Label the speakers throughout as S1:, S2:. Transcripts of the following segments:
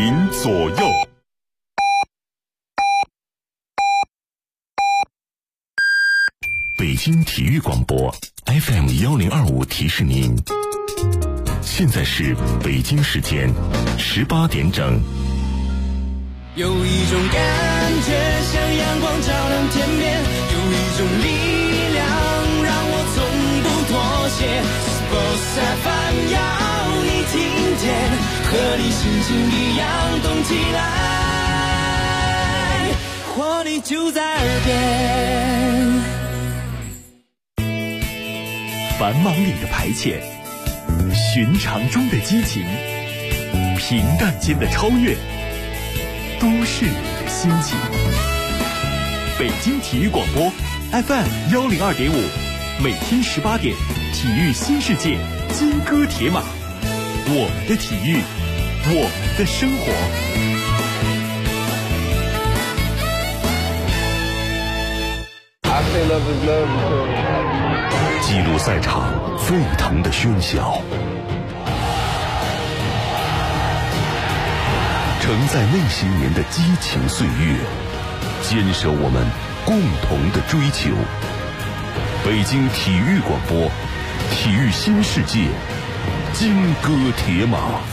S1: 您左右。北京体育广播 FM1025提示您，现在是北京时间18点整。
S2: 有一种感觉像阳光照亮天边，有一种力量让我从不妥协。Sports FM 要你听见，和你心情一样动起来，活力就在耳边。
S3: 繁忙里的排遣，寻常中的激情，平淡间的超越，都市里的心情。北京体育广播 FM102.5，每天18点，体育新世界，金戈铁马，我们的体育，我们的生活。
S1: 记录赛场沸腾的喧嚣，承载那些年的激情岁月，坚守我们共同的追求。北京体育广播，体育新世界，金戈铁马。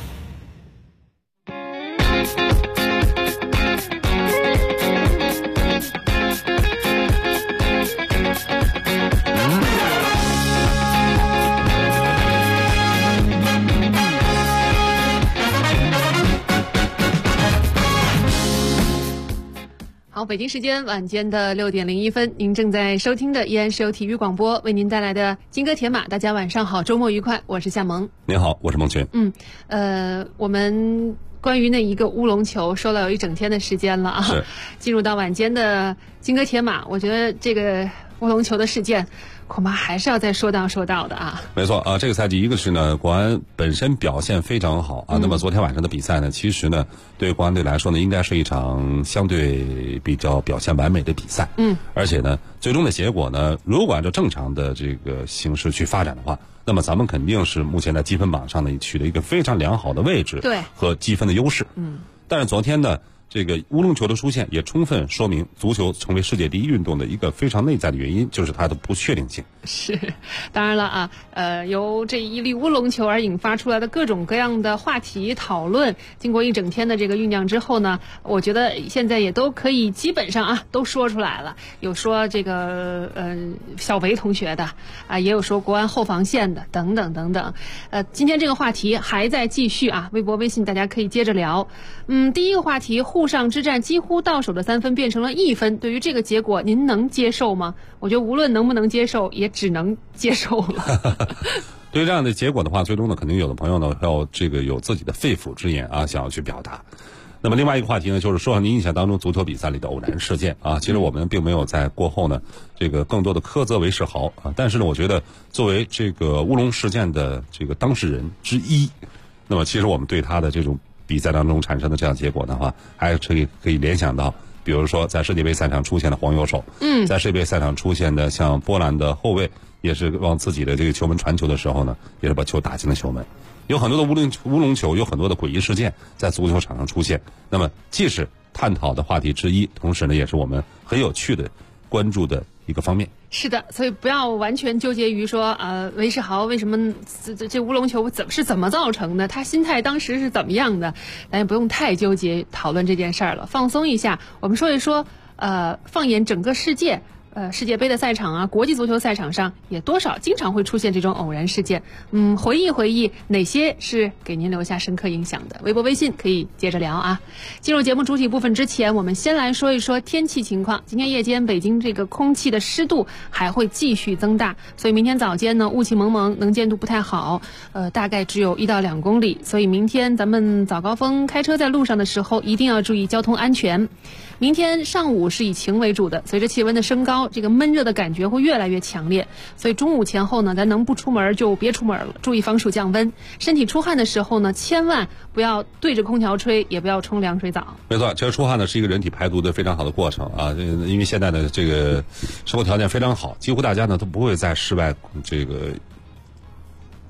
S4: 北京时间晚间的6点01分，您正在收听的依然是由体育广播为您带来的金戈铁马。大家晚上好，周末愉快，我是夏萌。
S5: 您好，我是孟群。
S4: 我们关于那一个乌龙球说了有一整天的时间了啊。
S5: 是。
S4: 进入到晚间的金戈铁马，我觉得这个乌龙球的事件恐怕还是要再说到的啊。
S5: 没错啊，这个赛季一个是呢，国安本身表现非常好啊。那么昨天晚上的比赛呢，其实呢，对国安队来说呢，应该是一场相对比较表现完美的比赛。而且呢，最终的结果呢，如果按照正常的这个形式去发展的话，那么咱们肯定是目前在积分榜上呢取得一个非常良好的位置，
S4: 对，和
S5: 积分的优势。但是昨天呢，这个乌龙球的出现也充分说明足球成为世界第一运动的一个非常内在的原因，就是它的不确定性。
S4: 是，当然了啊，由这一粒乌龙球而引发出来的各种各样的话题讨论，经过一整天的这个酝酿之后呢，我觉得现在也都可以基本上都说出来了。有说这个小维同学的也有说国安后防线的等等等等。今天这个话题还在继续啊，微博微信大家可以接着聊。第一个话题，沪上之战几乎到手的3分变成了1分，对于这个结果您能接受吗？我觉得无论能不能接受，也只能接受了。
S5: 对于这样的结果的话，最终呢，肯定有的朋友呢要有自己的肺腑之言啊，想要去表达。那么另外一个话题呢，就是说您印象当中足球比赛里的偶然事件啊，其实我们并没有在过后呢这个更多的苛责为世豪啊，但是呢，我觉得作为这个乌龙事件的这个当事人之一，那么其实我们对他的这种比赛当中产生的这样结果的话，还是可以联想到，比如说在世界杯赛场出现的黄油手，在世界杯赛场出现的像波兰的后卫，也是往自己的这个球门传球的时候呢，也是把球打进了球门。有很多的乌龙球，有很多的诡异事件在足球场上出现。那么，既是探讨的话题之一，同时呢，也是我们很有趣的关注的一个方面。
S4: 是的，所以不要完全纠结于说韦世豪为什么这乌龙球怎么造成的，他心态当时是怎么样的，咱也不用太纠结讨论这件事儿了，放松一下。我们说一说放眼整个世界。世界杯的赛场国际足球赛场上也多少经常会出现这种偶然事件。回忆哪些是给您留下深刻影响的？微博微信可以接着聊啊。进入节目主体部分之前，我们先来说一说天气情况。今天夜间北京这个空气的湿度还会继续增大，所以明天早间呢雾气蒙蒙，能见度不太好，大概只有1到2公里。所以明天咱们早高峰开车在路上的时候一定要注意交通安全。明天上午是以晴为主的，随着气温的升高，这个闷热的感觉会越来越强烈，所以中午前后呢，咱能不出门就别出门了，注意防暑降温。身体出汗的时候呢，千万不要对着空调吹，也不要冲凉水澡。
S5: 没错，其实出汗呢是一个人体排毒的非常好的过程啊，因为现在的这个生活条件非常好，几乎大家呢都不会在室外这个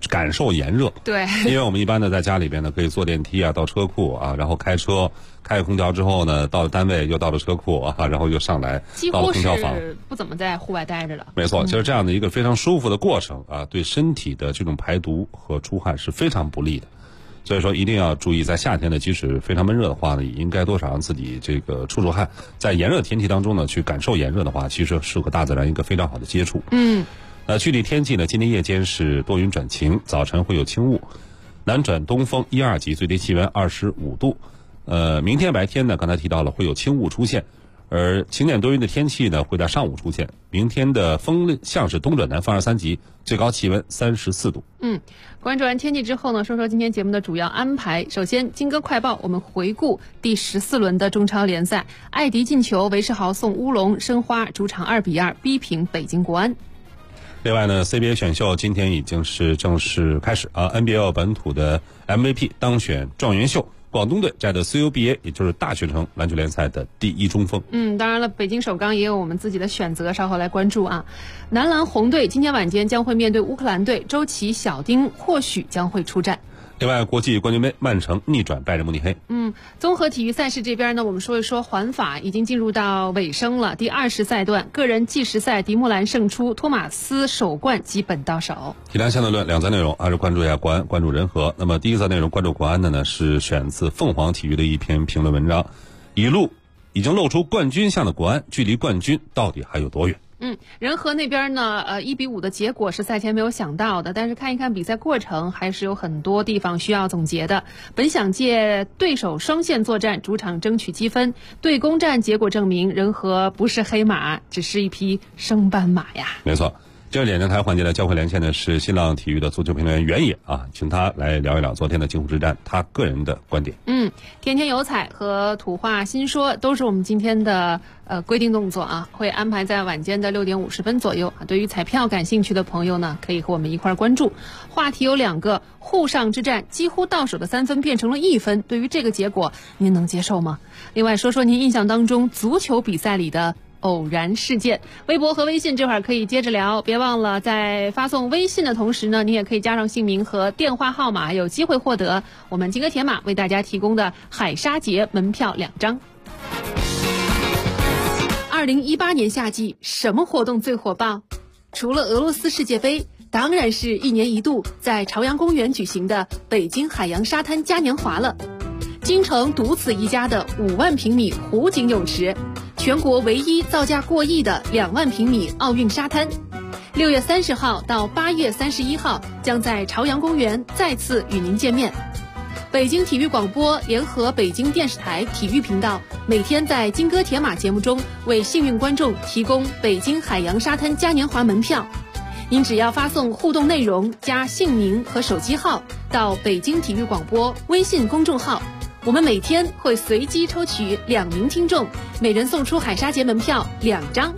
S5: 感受炎热。
S4: 对，
S5: 因为我们一般呢在家里边呢可以坐电梯啊到车库啊，然后开车开空调之后呢到了单位又到了车库啊，然后又上来到了空调房，
S4: 几乎是不怎么在户外待着了。
S5: 没错，就是这样的一个非常舒服的过程啊，对身体的这种排毒和出汗是非常不利的。所以说一定要注意，在夏天呢，即使非常闷热的话呢，也应该多少让自己这个出汗。在炎热天气当中呢，去感受炎热的话，其实是和大自然一个非常好的接触。具体天气呢，今天夜间是多云转晴，早晨会有轻雾，南转东风1、2级，最低气温25度。明天白天呢，刚才提到了会有轻雾出现，而晴点多云的天气呢会在上午出现。明天的风向是东转南风2、3级，最高气温34度。
S4: 关注完天气之后呢，说说今天节目的主要安排。首先，金歌快报，我们回顾第14轮的中超联赛，艾迪进球，韦世豪送乌龙，申花主场2比2逼平北京国安。
S5: 另外呢 ，CBA 选秀今天已经是正式开始啊 ，NBL 本土的 MVP 当选状元秀。广东队摘得 CUBA， 也就是大学城篮球联赛的第1中锋。
S4: 当然了，北京首钢也有我们自己的选择，稍后来关注啊。男篮红队今天晚间将会面对乌克兰队，周琦、小丁或许将会出战。
S5: 另外，国际冠军杯，曼城逆转拜仁慕尼黑。
S4: 综合体育赛事这边呢，我们说一说环法已经进入到尾声了。第20赛段个人计时赛，迪穆兰胜出，托马斯首冠基本到手。
S5: 体坛相对论2则内容，还是关注一下国安，关注人和。那么第一则内容关注国安的呢，是选自凤凰体育的一篇评论文章，已经露出冠军相的国安，距离冠军到底还有多远？
S4: 人和那边呢，1比5的结果是赛前没有想到的，但是看一看比赛过程，还是有很多地方需要总结的。本想借对手双线作战，主场争取积分，对攻战结果证明人和不是黑马，只是一匹升班马呀。
S5: 没错。今儿点灯台环节的交会连线的是新浪体育的足球评论员袁野啊，请他来聊一聊昨天的京沪之战，他个人的观点。
S4: 天天有彩和土话新说都是我们今天的规定动作啊，会安排在晚间的6点50分左右啊。对于彩票感兴趣的朋友呢，可以和我们一块关注。话题有2个，沪上之战几乎到手的3分变成了1分，对于这个结果您能接受吗？另外说说您印象当中足球比赛里的偶然事件。微博和微信这会儿可以接着聊，别忘了在发送微信的同时呢，你也可以加上姓名和电话号码，有机会获得我们金戈铁马为大家提供的海沙节门票2张。2018年夏季什么活动最火爆？除了俄罗斯世界杯，当然是1年1度在朝阳公园举行的北京海洋沙滩嘉年华了。京城独此一家的5万平米湖景泳池，全国唯一造价过亿的2万平米奥运沙滩，6月30号到8月31号将在朝阳公园再次与您见面。北京体育广播联合北京电视台体育频道，每天在金戈铁马节目中为幸运观众提供北京海洋沙滩嘉年华门票。您只要发送互动内容加姓名和手机号到北京体育广播微信公众号，我们每天会随机抽取2名听众，每人送出海沙节门票2张。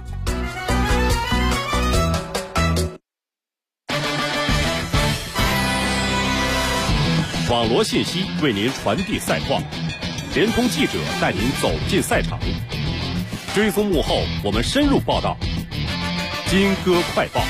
S1: 网罗信息为您传递赛况，联通记者带您走进赛场，追踪幕后，我们深入报道。金戈快报。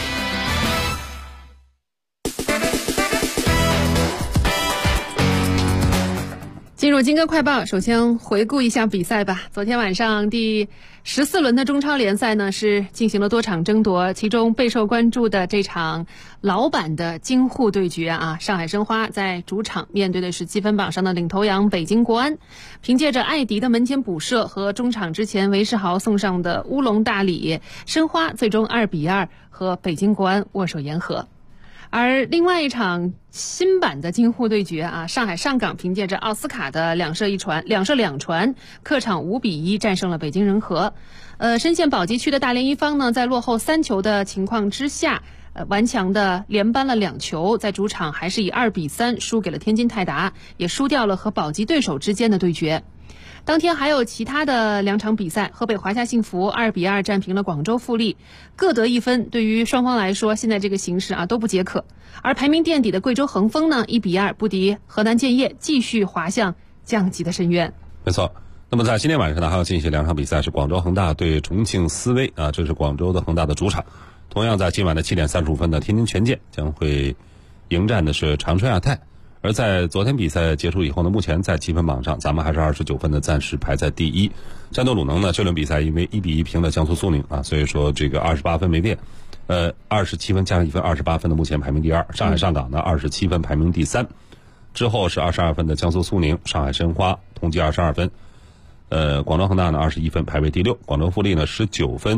S4: 进入金戈快报，首先回顾一下比赛吧。昨天晚上第14轮的中超联赛呢，是进行了多场争夺，其中备受关注的这场老版的京沪对决啊，上海申花在主场面对的是积分榜上的领头羊北京国安，凭借着艾迪的门前补射和中场之前韦世豪送上的乌龙大礼，申花最终2比2和北京国安握手言和。而另外一场新版的京沪对决啊，上海上港凭借着奥斯卡的2射2传，客场5比1战胜了北京人和。深陷保级区的大连一方呢，在落后3球的情况之下，顽强的连扳了2球，在主场还是以2比3输给了天津泰达，也输掉了和保级对手之间的对决。当天还有其他的2场比赛，河北华夏幸福2比2战平了广州富力，各得1分，对于双方来说现在这个形势啊都不解渴。而排名垫底的贵州恒丰呢1比2不敌河南建业，继续滑向降级的深渊。
S5: 没错。那么在今天晚上呢，还要进行2场比赛，是广州恒大对重庆斯威啊，这是广州的恒大的主场。同样在今晚的7点35分的天津权健将会迎战的是长春亚泰。而在昨天比赛结束以后呢，目前在积分榜上咱们还是29分的，暂时排在第一。战斗鲁能呢，这轮比赛因为1-1平了江苏苏宁啊，所以说这个28分没变，27分加上1分，28分的目前排名第二。上海上港呢27分排名第三，之后是22分的江苏苏宁，上海申花同积22分，广州恒大呢21分排位第六，广州富力呢19分，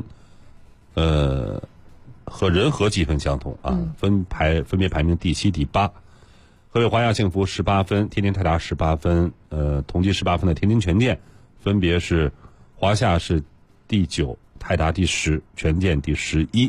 S5: 和仁和积分相同啊，分别排名第7、第8。河北华夏幸福18分，天津泰达18分，同积18分的天津权健分别是华夏是第9，泰达第10，权健第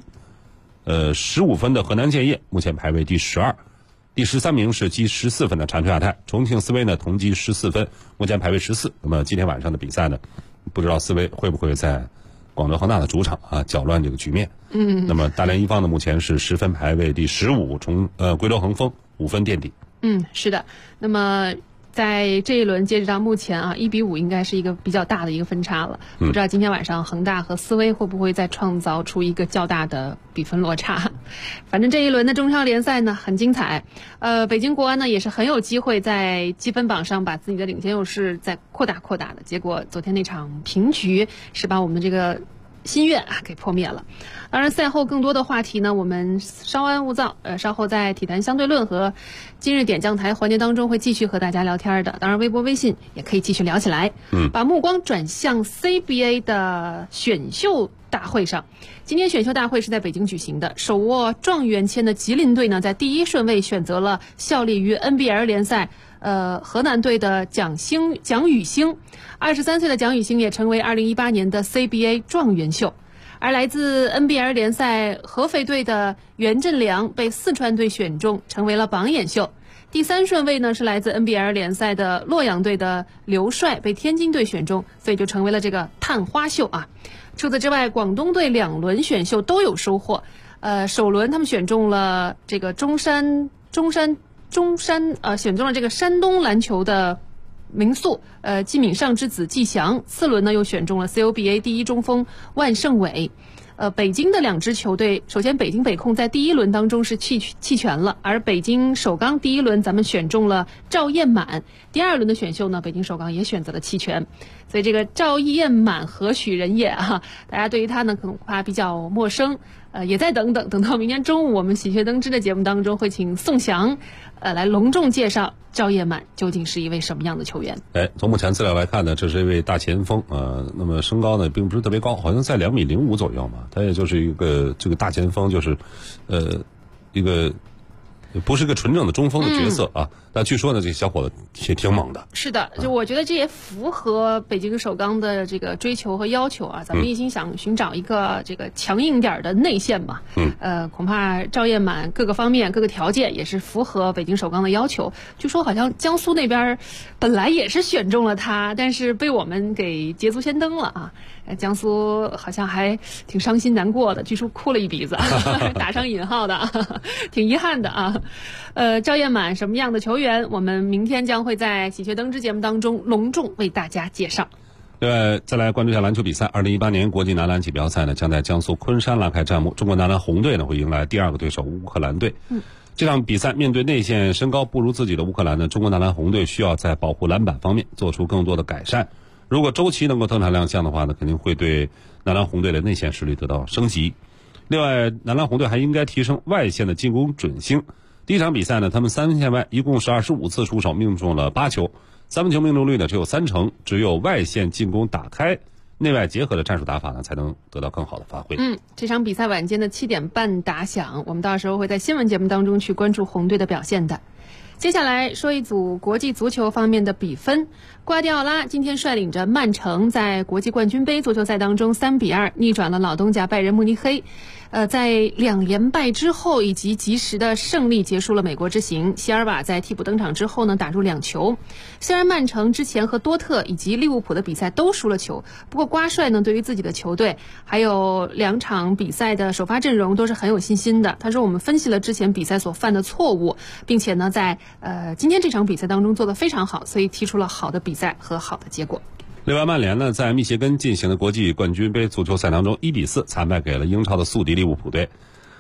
S5: 11。15分的河南建业目前排位第12，第13名是积14分的长春亚泰，重庆斯威呢同积14分，目前排位14。那么今天晚上的比赛呢，不知道斯威会不会在广州恒大的主场啊搅乱这个局面。那么大连一方呢目前是10分排位第15，贵州恒丰5分垫底。
S4: 是的。那么在这一轮截止到目前啊，1-5应该是一个比较大的一个分差了。不知道今天晚上恒大和斯威会不会再创造出一个较大的比分落差。反正这一轮的中超联赛呢很精彩，北京国安呢也是很有机会在积分榜上把自己的领先优势再扩大的，结果昨天那场平局是把我们的这个心愿啊给破灭了。当然赛后更多的话题呢，我们稍安勿躁，稍后在体坛相对论和今日点将台环节当中会继续和大家聊天的。当然微博微信也可以继续聊起来。把目光转向 CBA 的选秀大会上。今天选秀大会是在北京举行的，手握状元签的吉林队呢在第1顺位选择了效力于 NBL 联赛河南队的蒋宇星。23岁的蒋宇星也成为2018年的 CBA 状元秀。而来自 NBL 联赛合肥队的袁振良被四川队选中，成为了榜眼秀。第3顺位呢是来自 NBL 联赛的洛阳队的刘帅，被天津队选中，所以就成为了这个探花秀啊。除此之外，广东队2轮选秀都有收获。首轮他们选中了这个中山选中了这个山东篮球的名宿季敏上之子季翔。4轮呢又选中了 COBA 第1中锋万胜伟。北京的2支球队，首先北京北控在第1轮当中是弃权了，而北京首钢第1轮咱们选中了赵彦满，第2轮的选秀呢，北京首钢也选择了弃权。所以这个赵彦满何许人也啊？大家对于他呢可能怕比较陌生，也再等到明天中午我们喜鹊登枝的节目当中会请宋翔来隆重介绍赵彦满究竟是一位什么样的球员。
S5: 从目前资料来看呢，这是一位大前锋，那么身高呢并不是特别高，好像在2.05米左右嘛，他也就是一个这个大前锋，就是一个不是一个纯正的中锋的角色啊。但据说呢，这小伙子也挺猛的。
S4: 是的，就我觉得这也符合北京首钢的这个追求和要求啊。咱们一心想寻找一个这个强硬点的内线嘛。恐怕赵彦满各个方面各个条件也是符合北京首钢的要求。据说好像江苏那边本来也是选中了他，但是被我们给捷足先登了啊。江苏好像还挺伤心难过的，据说哭了一鼻子，打上引号的，挺遗憾的啊。赵彦满什么样的球员，我们明天将会在喜鹊登枝节目当中隆重为大家介绍。
S5: 另外，再来关注一下篮球比赛。2018年国际男篮锦标赛呢，将在江苏昆山拉开战幕。中国男篮红队呢，会迎来第2个对手乌克兰队。这场比赛面对内线身高不如自己的乌克兰呢，中国男篮红队需要在保护篮板方面做出更多的改善。如果周琦能够登场亮相的话呢，肯定会对男篮红队的内线实力得到升级。另外，男篮红队还应该提升外线的进攻准星。第一场比赛呢，他们3分线外一共是25次出手，命中了8球，3分球命中率呢只有30%，只有外线进攻打开，内外结合的战术打法呢，才能得到更好的发挥。
S4: 这场比赛晚间的7点半打响，我们到时候会在新闻节目当中去关注红队的表现的。接下来说一组国际足球方面的比分。瓜迪奥拉今天率领着曼城在国际冠军杯足球赛当中3-2逆转了老东家拜仁慕尼黑。在2连败之后以及及时的胜利结束了美国之行。席尔瓦在替补登场之后呢，打入2球。虽然曼城之前和多特以及利物浦的比赛都输了球，不过瓜帅呢对于自己的球队还有2场比赛的首发阵容都是很有信心的。他说我们分析了之前比赛所犯的错误，并且呢在今天这场比赛当中做得非常好，所以踢出了好的比赛和好的结果。
S5: 另外，曼联呢在密歇根进行的国际冠军杯足球赛当中1-4惨败给了英超的宿敌利物浦队。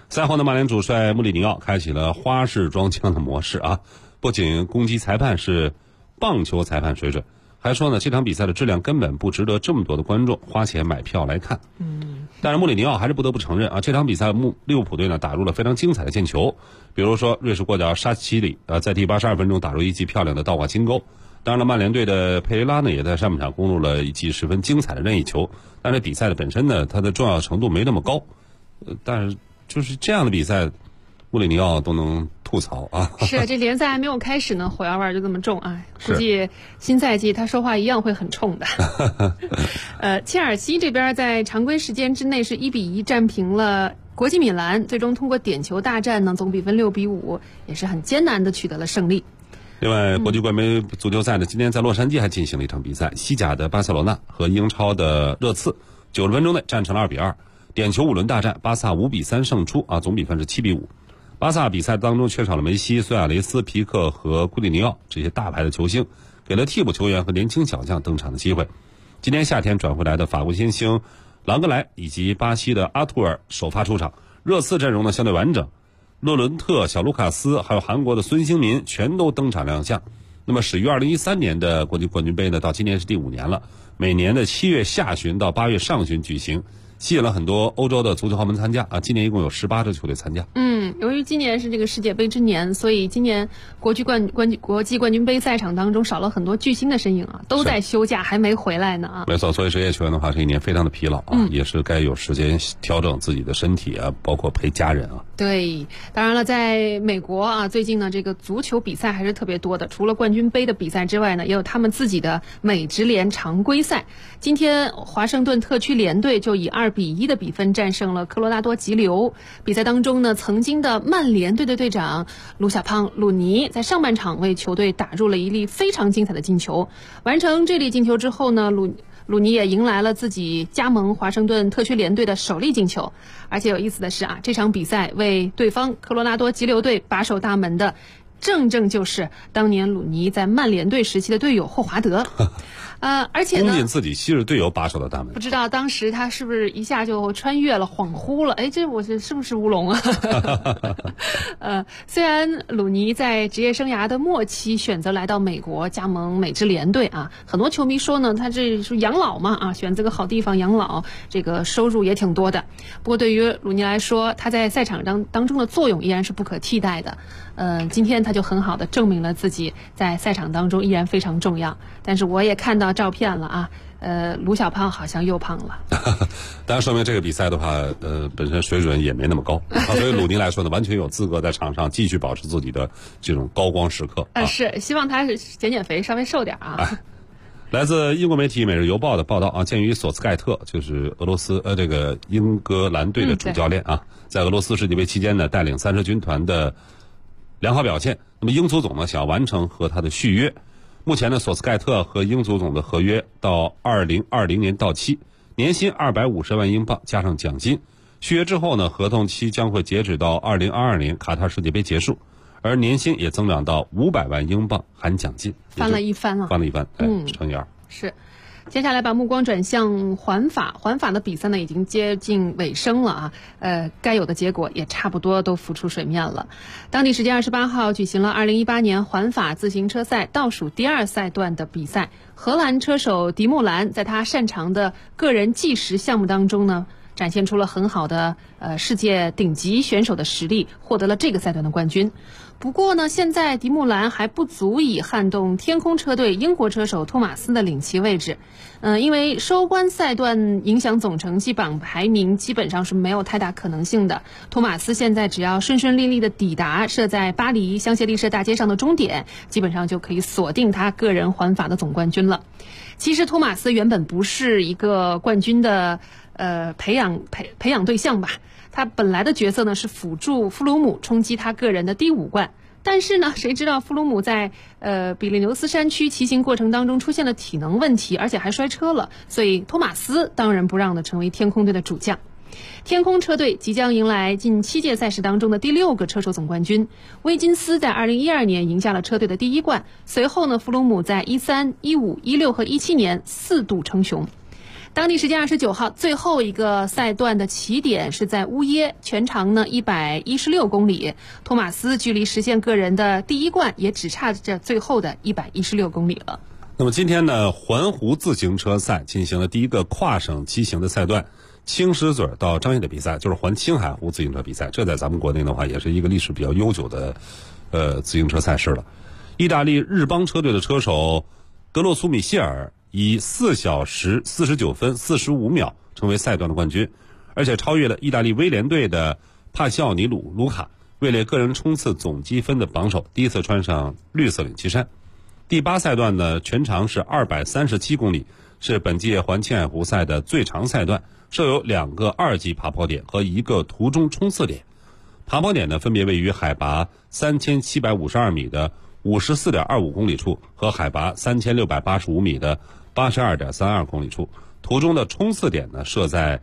S5: 赛后呢，曼联主帅穆里尼奥开启了花式装腔的模式啊，不仅攻击裁判是棒球裁判水准，还说呢这场比赛的质量根本不值得这么多的观众花钱买票来看。但是穆里尼奥还是不得不承认啊，这场比赛利物浦队呢打入了非常精彩的进球，比如说瑞士国脚沙奇里在第82分钟打入一记漂亮的倒挂金钩。当然了，曼联队的佩雷拉呢也在上半场攻入了一记十分精彩的任意球，但是比赛的本身呢它的重要程度没那么高，但是就是这样的比赛穆里尼奥都能吐槽啊！
S4: 是这联赛还没有开始呢，火药味就这么重啊！估计新赛季他说话一样会很冲的。切尔西这边在常规时间之内是1-1战平了国际米兰，最终通过点球大战呢，总比分6-5，也是很艰难的取得了胜利。
S5: 另外，国际冠军杯足球赛呢，今天在洛杉矶还进行了一场比赛，西甲的巴塞罗那和英超的热刺，90分钟内战成了2-2，点球5轮大战，巴萨5-3胜出啊，总比分是7-5。巴萨比赛当中缺少了梅西、苏亚雷斯、皮克和库蒂尼奥这些大牌的球星，给了替补球员和年轻小将登场的机会。今年夏天转回来的法国新星朗格莱以及巴西的阿图尔首发出场，热刺阵容呢相对完整，勒伦特、小卢卡斯还有韩国的孙兴民全都登场亮相。那么始于2013年的国际冠军杯呢，到今年是第5年了，每年的7月下旬到8月上旬举行，吸引了很多欧洲的足球豪门参加啊。今年一共有18支球队参加。
S4: 由于今年是这个世界杯之年，所以今年国际冠军杯赛场当中少了很多巨星的身影啊，都在休假还没回来呢啊。
S5: 没错，所以职业球员的话，这一年非常的疲劳啊，也是该有时间调整自己的身体啊，包括陪家人啊。
S4: 对，当然了，在美国啊，最近呢这个足球比赛还是特别多的，除了冠军杯的比赛之外呢，也有他们自己的美职联常规赛。今天华盛顿特区联队就以2-1的比分战胜了科罗拉多急流。比赛当中呢，曾经的曼联队的队长卢小胖鲁尼在上半场为球队打入了一粒非常精彩的进球。完成这粒进球之后呢，鲁尼也迎来了自己加盟华盛顿特区联队的首粒进球。而且有意思的是啊，这场比赛为对方科罗拉多急流队把守大门的正就是当年鲁尼在曼联队时期的队友霍华德。而且呢，
S5: 攻进自己昔日队友把守的大门。
S4: 不知道当时他是不是一下就穿越了，恍惚了？哎，是不是乌龙啊？虽然鲁尼在职业生涯的末期选择来到美国加盟美职联队啊，很多球迷说呢，他这是养老嘛啊，选择个好地方养老，这个收入也挺多的。不过对于鲁尼来说，他在赛场当中的作用依然是不可替代的。今天他就很好的证明了自己在赛场当中依然非常重要。但是我也看到照片了啊，卢小胖好像又胖了。
S5: 当然说明这个比赛的话，本身水准也没那么高，所以鲁尼来说呢，完全有资格在场上继续保持自己的这种高光时刻。
S4: 是，希望他是减肥，稍微瘦点啊。
S5: 来自英国媒体《每日邮报》的报道啊，鉴于索斯盖特就是俄罗斯这个英格兰队的主教练啊，在俄罗斯世界杯期间呢，带领3支军团的良好表现，那么英足总呢想要完成和他的续约。目前呢，索斯盖特和英足总的合约到2020年到期，年薪250万英镑加上奖金。续约之后呢，合同期将会截止到2022年卡塔尔世界杯结束，而年薪也增长到500万英镑含奖金，
S4: 翻了一番了，
S5: 乘以2。
S4: 是。接下来把目光转向环法的比赛呢，已经接近尾声了啊，该有的结果也差不多都浮出水面了。当地时间28号举行了2018年环法自行车赛倒数第2赛段的比赛，荷兰车手迪穆兰在他擅长的个人计时项目当中呢，展现出了很好的世界顶级选手的实力，获得了这个赛段的冠军。不过呢，现在迪穆兰还不足以撼动天空车队英国车手托马斯的领骑位置。因为收官赛段影响总成绩榜排名基本上是没有太大可能性的。托马斯现在只要顺顺利利的抵达设在巴黎香榭丽舍大街上的终点，基本上就可以锁定他个人环法的总冠军了。其实托马斯原本不是一个冠军的培养对象吧，他本来的角色呢是辅助弗鲁姆冲击他个人的第5冠。但是呢，谁知道弗鲁姆在比利牛斯山区骑行过程当中出现了体能问题，而且还摔车了，所以托马斯当仁不让的成为天空队的主将。天空车队即将迎来近7届赛事当中的第6个车手总冠军。威金斯在2012年赢下了车队的第1冠，随后呢，弗鲁姆在13、15、16和17年4度称雄。 当地时间29号，最后一个赛段的起点是在乌耶，全长呢116公里。托马斯距离实现个人的第一冠也只差这最后的116公里了。
S5: 那么今天呢，环湖自行车赛进行了第一个跨省骑行的赛段，青石嘴到张掖的比赛就是环青海湖自行车比赛，这在咱们国内的话也是一个历史比较悠久的自行车赛事了。意大利日邦车队的车手格洛苏米谢尔以4小时49分45秒成为赛段的冠军，而且超越了意大利威廉队的帕西奥尼卢卡，位列个人冲刺总积分的榜首，第一次穿上绿色领旗衫。第8赛段呢，全长是237公里，是本届环青海湖赛的最长赛段，设有2个2级爬坡点和1个途中冲刺点。爬坡点呢，分别位于海拔3752米的54.25公里处和海拔3685米的82.32公里处。途中的冲刺点呢，设在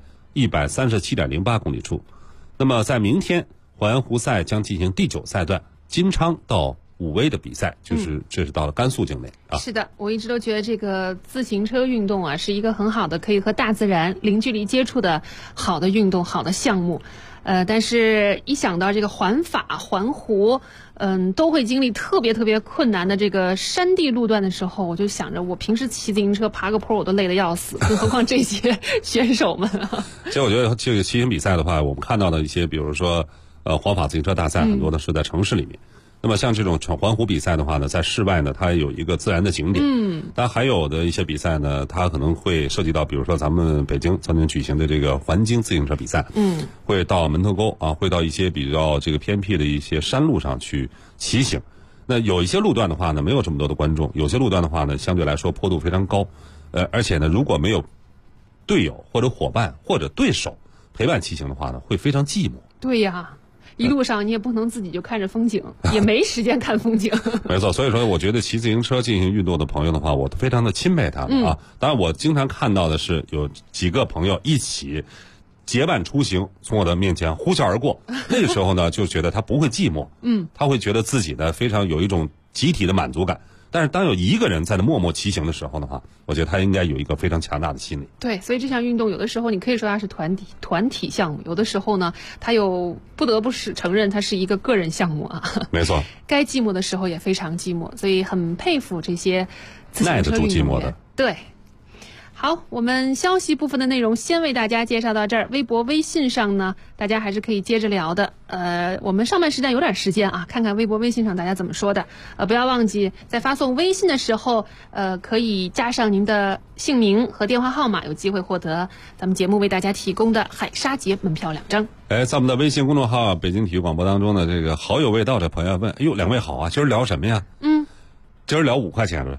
S5: 137.08公里处。那么在明天环湖赛将进行第9赛段，金昌到武威的比赛，就是这是到了甘肃境内啊。
S4: 是的，我一直都觉得这个自行车运动啊，是一个很好的可以和大自然零距离接触的好的运动、好的项目。但是一想到这个环法、环湖，都会经历特别特别困难的这个山地路段的时候，我就想着，我平时骑自行车爬个坡我都累得要死，更何况这些选手们啊。
S5: 其实我觉得这个骑行比赛的话，我们看到的一些，比如说环法自行车大赛，很多的是在城市里面。那么像这种环湖比赛的话呢，在室外呢，它有一个自然的景点。但还有的一些比赛呢，它可能会涉及到，比如说咱们北京曾经举行的这个环京自行车比赛。会到门头沟啊，会到一些比较这个偏僻的一些山路上去骑行。那有一些路段的话呢，没有这么多的观众；有些路段的话呢，相对来说坡度非常高。而且呢，如果没有队友或者伙伴或者对手陪伴骑行的话呢，会非常寂寞。
S4: 对呀。一路上你也不能自己就看着风景，也没时间看风景。
S5: 没错，所以说我觉得骑自行车进行运动的朋友的话，我非常的钦佩他们啊。当然，我经常看到的是有几个朋友一起结伴出行，从我的面前呼啸而过。那个时候呢，就觉得他不会寂寞，他会觉得自己呢非常有一种集体的满足感。但是当有一个人在那默默骑行的时候的话，我觉得他应该有一个非常强大的心理。
S4: 对，所以这项运动有的时候你可以说它是团体项目，有的时候呢，它又不得不承认它是一个个人项目啊。
S5: 没错，
S4: 该寂寞的时候也非常寂寞，所以很佩服这些自行车运动员。
S5: 耐得住寂寞的。
S4: 对。好，我们消息部分的内容先为大家介绍到这儿。微博、微信上呢，大家还是可以接着聊的。我们上半时段有点时间啊，看看微博、微信上大家怎么说的。不要忘记在发送微信的时候，可以加上您的姓名和电话号码，有机会获得咱们节目为大家提供的海沙节门票2张。
S5: 在我们的微信公众号北京体育广播当中呢，这个好友味道的朋友问：哎呦，两位好啊，今儿聊什么呀？今儿聊5块钱了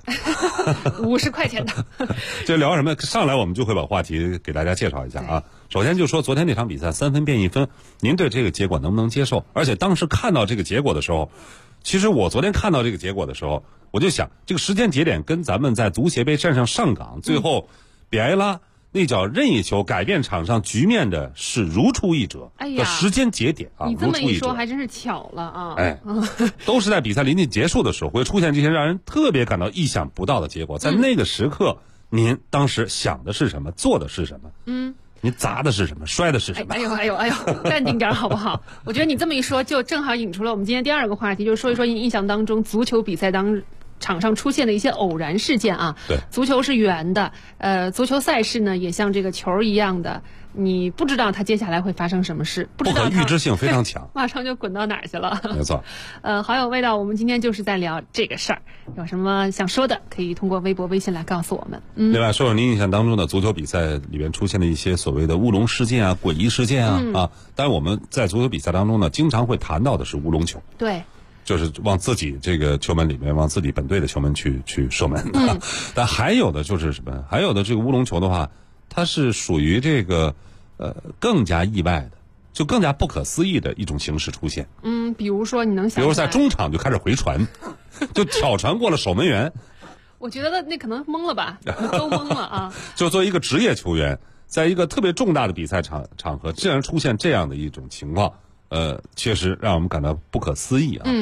S4: ，50块钱的。
S5: 这聊什么？上来我们就会把话题给大家介绍一下啊。首先就说昨天那场比赛3分变1分，您对这个结果能不能接受？而且当时看到这个结果的时候，其实我昨天看到这个结果的时候，我就想这个时间节点跟咱们在足协杯战胜上港最后比埃拉那脚任意球改变场上局面的是如出一辙的时间节点啊！
S4: 你这么一说还真是巧了啊！
S5: 都是在比赛临近结束的时候会出现这些让人特别感到意想不到的结果。在那个时刻，您当时想的是什么？做的是什么？您砸的是什么？摔的是什么？
S4: 哎呦，淡定点好不好？我觉得你这么一说，就正好引出了我们今天第2个话题，就是说一说你印象当中足球比赛场上出现的一些偶然事件啊。
S5: 对，
S4: 足球是圆的，足球赛事呢也像这个球一样的，你不知道它接下来会发生什么事，不
S5: 可预知性非常强，
S4: 马上就滚到哪儿去了。
S5: 没错。
S4: 好友味道，我们今天就是在聊这个事儿，有什么想说的，可以通过微博、微信来告诉我们。
S5: 另外，说说您印象当中的足球比赛里面出现的一些所谓的乌龙事件啊、诡异事件啊。当然，我们在足球比赛当中呢，经常会谈到的是乌龙球。
S4: 对。
S5: 就是往自己这个球门里面，往自己本队的球门去射门。但还有的就是什么？还有的这个乌龙球的话，它是属于这个更加意外的，就更加不可思议的一种形式出现。
S4: 比如说你能想，
S5: 比如在中场就开始回传，就挑传过了守门员。
S4: 我觉得那可能懵了吧，都懵了啊。
S5: 就作为一个职业球员，在一个特别重大的比赛场合，竟然出现这样的一种情况。确实让我们感到不可思议啊。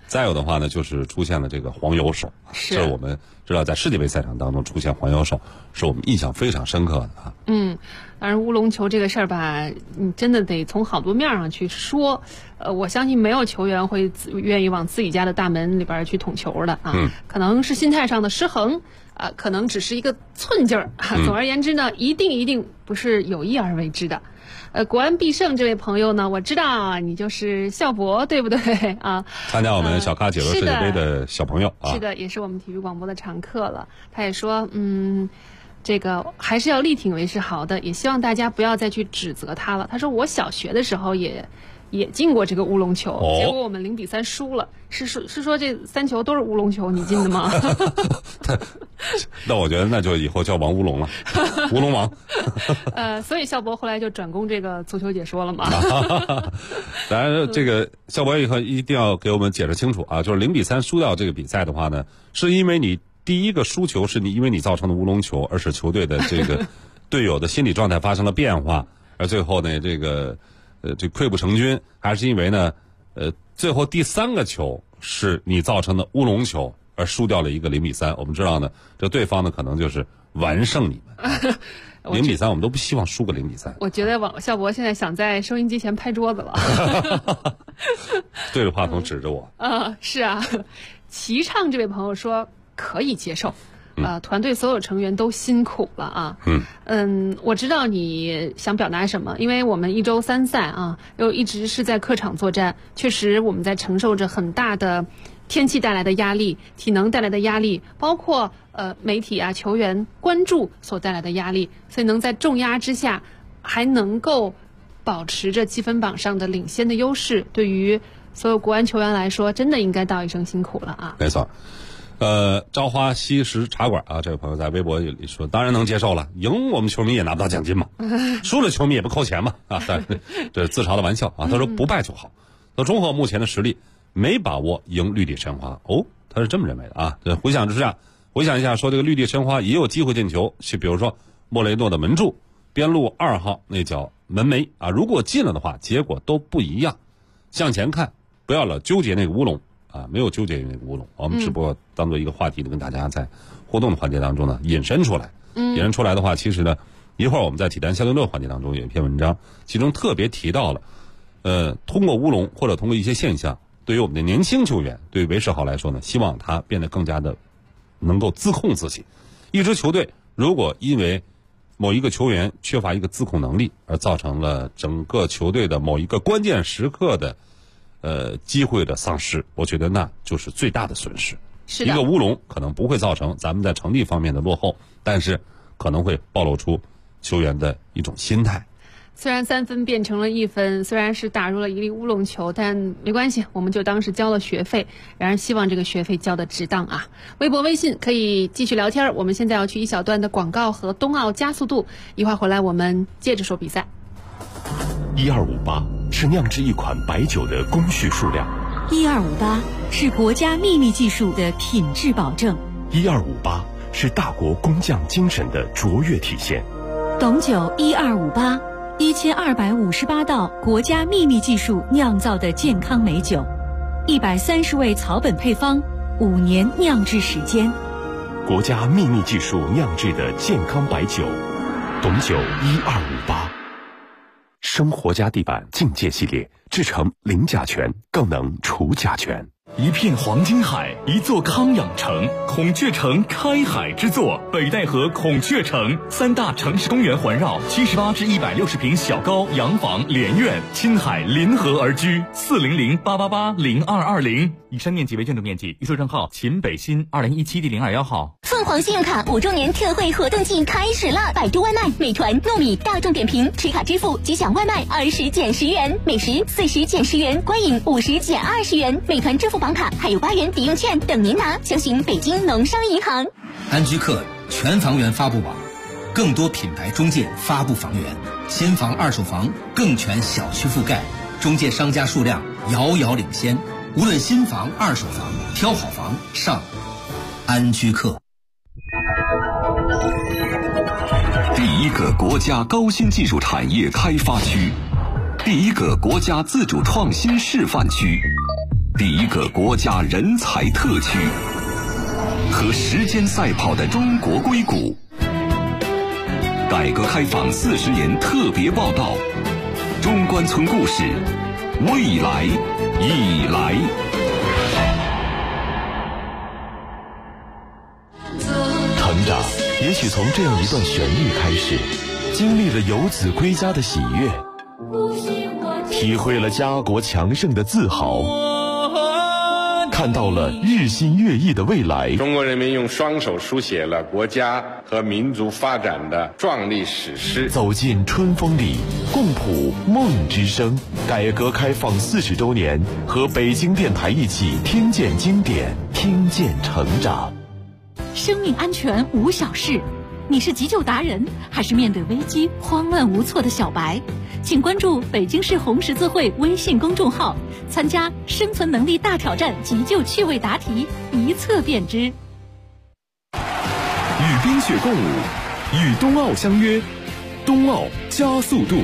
S5: 再有的话呢，就是出现了这个黄油手，这是我们知道在世界杯赛场当中出现黄油手，是我们印象非常深刻的啊。
S4: 当然乌龙球这个事儿吧，你真的得从好多面上去说。我相信没有球员会愿意往自己家的大门里边去捅球的啊。可能是心态上的失衡，可能只是一个寸劲儿。总而言之呢，一定不是有意而为之的。国安必胜这位朋友呢，我知道你就是校博，对不对啊？
S5: 参加我们小咖解说世界杯的小朋友啊，
S4: 是的，也是我们体育广播的常客了。他也说，这个还是要力挺韦世豪的，也希望大家不要再去指责他了。他说我小学的时候也进过这个乌龙球，结果我们0-3输了。是说这3球都是乌龙球，你进的吗？
S5: 那我觉得那就以后叫王乌龙了，乌龙王。
S4: 所以校博后来就转攻这个足球解说了嘛。
S5: 当然，这个校博以后一定要给我们解释清楚啊，就是0-3输掉这个比赛的话呢，是因为你第一个输球是因为你造成的乌龙球，而使球队的这个队友的心理状态发生了变化，而最后呢这溃不成军，还是因为呢最后第3个球是你造成的乌龙球而输掉了一个0-3。我们知道呢，这对方呢可能就是完胜你们。0-3我们都不希望输个0-3。
S4: 我觉得校博现在想在收音机前拍桌子了。
S5: 对着话筒指着我。
S4: 是啊。齐畅这位朋友说可以接受。团队所有成员都辛苦了啊。我知道你想表达什么，因为我们1周3赛啊，又一直是在客场作战，确实我们在承受着很大的天气带来的压力、体能带来的压力，包括媒体啊、球员关注所带来的压力，所以能在重压之下还能够保持着积分榜上的领先的优势，对于所有国安球员来说，真的应该道一声辛苦了啊。
S5: 没错。朝花夕拾茶馆啊，这位朋友在微博里说，当然能接受了，赢我们球迷也拿不到奖金嘛，输了球迷也不扣钱嘛啊，但这是自嘲的玩笑啊。他说不败就好，他综合目前的实力，没把握赢绿地申花。他是这么认为的啊。回想一下，说这个绿地申花也有机会进球，是比如说莫雷诺的门柱，边路2号那脚门楣啊，如果进了的话，结果都不一样。向前看，不要老纠结那个乌龙。没有纠结于那个乌龙，我们只不过当做一个话题的跟大家在互动的环节当中呢引申出来。引申出来的话，其实呢，一会儿我们在体坛相对论环节当中有一篇文章，其中特别提到了，通过乌龙或者通过一些现象，对于我们的年轻球员，对于韦世豪来说呢，希望他变得更加的能够自控自己。一支球队如果因为某一个球员缺乏一个自控能力，而造成了整个球队的某一个关键时刻的机会的丧失，我觉得那就是最大的损失。
S4: 是的，
S5: 一个乌龙可能不会造成咱们在成绩方面的落后，但是可能会暴露出球员的一种心态。
S4: 虽然3分变成了1分，虽然是打入了一粒乌龙球，但没关系，我们就当是交了学费。然而希望这个学费交的值当啊！微博、微信可以继续聊天。我们现在要去一小段的广告和冬奥加速度，一会儿回来我们接着说比赛。
S3: 1258是酿制一款白酒的工序数量
S6: ，1258是国家秘密技术的品质保证
S3: ，1258是大国工匠精神的卓越体现。
S6: 董酒1258，1258道国家秘密技术酿造的健康美酒，130味草本配方，5年酿制时间，
S3: 国家秘密技术酿制的健康白酒，董酒1258。生活家地板境界系列制成零甲醛，更能除甲醛。
S7: 一片黄金海，一座康养城，孔雀城开海之作，北戴河孔雀城，3大城市公园环绕，78至160平小高洋房连院，亲海临河而居，400-888-0220。以上面积为建筑面积，预售账号秦北新2017第021号。
S8: 凤凰信用卡5周年特惠活动季开始了！百度外卖、美团、糯米、大众点评持卡支付即享外卖20减10元，美食40减10元，观影50减20元，美团支付宝卡还有8元抵用券等您拿，详询北京农商银行。
S9: 安居客全房源发布网，更多品牌中介发布房源，新房、二手房更全小区覆盖，中介商家数量遥遥领先。无论新房、二手房，挑好房上安居客。
S1: 第一个国家高新技术产业开发区，第一个国家自主创新示范区， 第一个国家人才特区，和时间赛跑的中国硅谷。改革开放40年特别报道，中关村故事，未来已来。
S10: 成长也许从这样一段旋律开始，经历了游子归家的喜悦，体会了家国强盛的自豪，看到了日新月异的未来。
S11: 中国人民用双手书写了国家和民族发展的壮丽史诗。
S10: 走进春风里，共谱梦之声。改革开放40周年，和北京电台一起听见经典，听见成长。
S6: 生命安全无小事，你是急救达人，还是面对危机慌乱无措的小白？请关注北京市红十字会微信公众号，参加生存能力大挑战急救趣味答题，一测便知。
S3: 与冰雪共舞，与冬奥相约，冬奥加速度。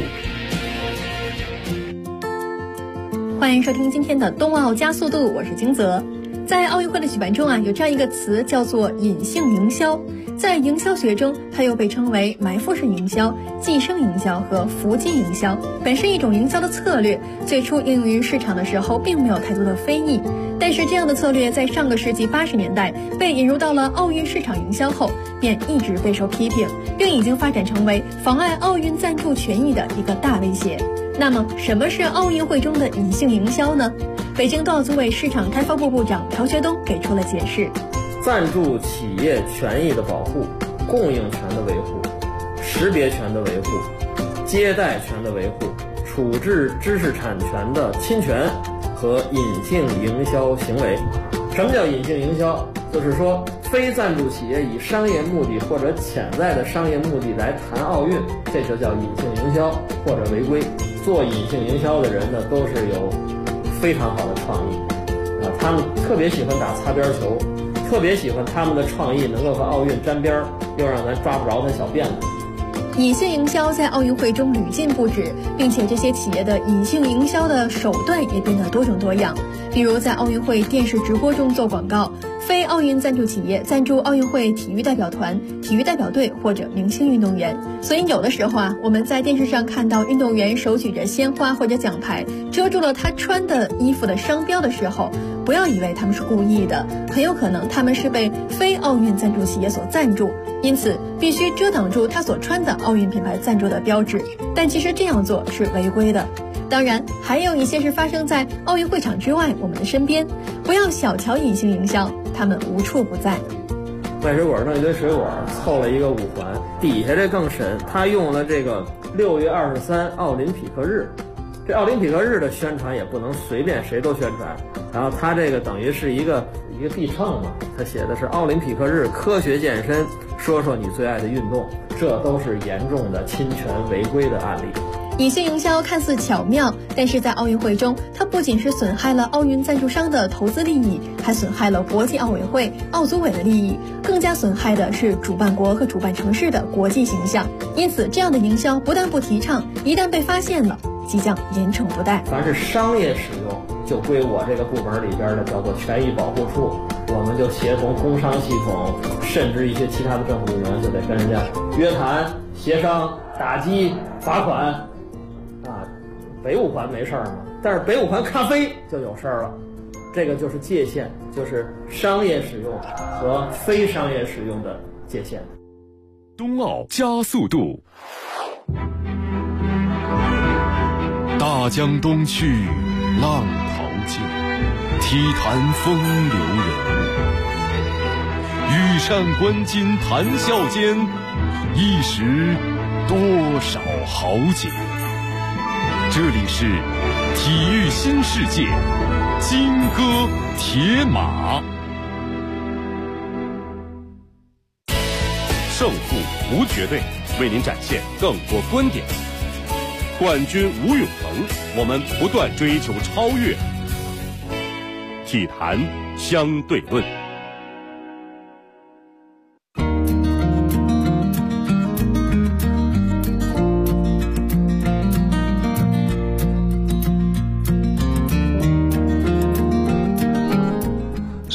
S12: 欢迎收听今天的冬奥加速度，我是金泽。在奥运会的举办中有这样一个词叫做隐性营销。在营销学中，它又被称为埋伏式营销、寄生营销和伏击营销，本是一种营销的策略。最初应用于市场的时候，并没有太多的非议。但是这样的策略在上个世纪80年代被引入到了奥运市场营销后，便一直备受批评，并已经发展成为妨碍奥运赞助权益的一个大威胁。那么，什么是奥运会中的隐性营销呢？北京冬奥组委市场开发部部长朴学东给出了解释。
S13: 赞助企业权益的保护、供应权的维护、识别权的维护、接待权的维护、处置知识产权的侵权和隐性营销行为。什么叫隐性营销？就是说非赞助企业以商业目的或者潜在的商业目的来谈奥运，这就叫隐性营销或者违规。做隐性营销的人呢，都是有非常好的创意他们特别喜欢打擦边球，特别喜欢他们的创意能够和奥运沾边，又让咱抓不着他小辫子。
S12: 隐性营销在奥运会中屡禁不止，并且这些企业的隐性营销的手段也变得多种多样。比如在奥运会电视直播中做广告，非奥运赞助企业赞助奥运会体育代表团、体育代表队或者明星运动员。所以有的时候我们在电视上看到运动员手举着鲜花或者奖牌，遮住了他穿的衣服的商标的时候，不要以为他们是故意的，很有可能他们是被非奥运赞助企业所赞助，因此必须遮挡住他所穿的奥运品牌赞助的标志。但其实这样做是违规的。当然，还有一些是发生在奥运会场之外，我们的身边。不要小瞧隐性营销，他们无处不在。
S13: 卖水果弄一堆水果，凑了一个5环，底下这更神，他用了这个6月23奥林匹克日。这奥林匹克日的宣传也不能随便谁都宣传，然后他这个等于是一个地秤嘛，他写的是奥林匹克日科学健身，说说你最爱的运动，这都是严重的侵权违规的案例。
S12: 隐性营销看似巧妙，但是在奥运会中，它不仅是损害了奥运赞助商的投资利益，还损害了国际奥委会、奥组委的利益，更加损害的是主办国和主办城市的国际形象。因此，这样的营销不但不提倡，一旦被发现了，即将严惩不贷。
S13: 凡是商业使用，就归我这个部门里边的叫做权益保护处，我们就协同工商系统，甚至一些其他的政府部门，就得跟人家约谈、协商、打击、罚款。北5环没事儿嘛，但是北5环咖啡就有事儿了。这个就是界限，就是商业使用和非商业使用的界限。
S3: 冬奥加速度。大江东去，浪淘尽，体坛风流人物。羽扇纶巾谈笑间，一时多少豪杰。这里是体育新世界，金戈铁马。胜负无绝对，为您展现更多观点。冠军无永恒，我们不断追求超越。体坛相对论。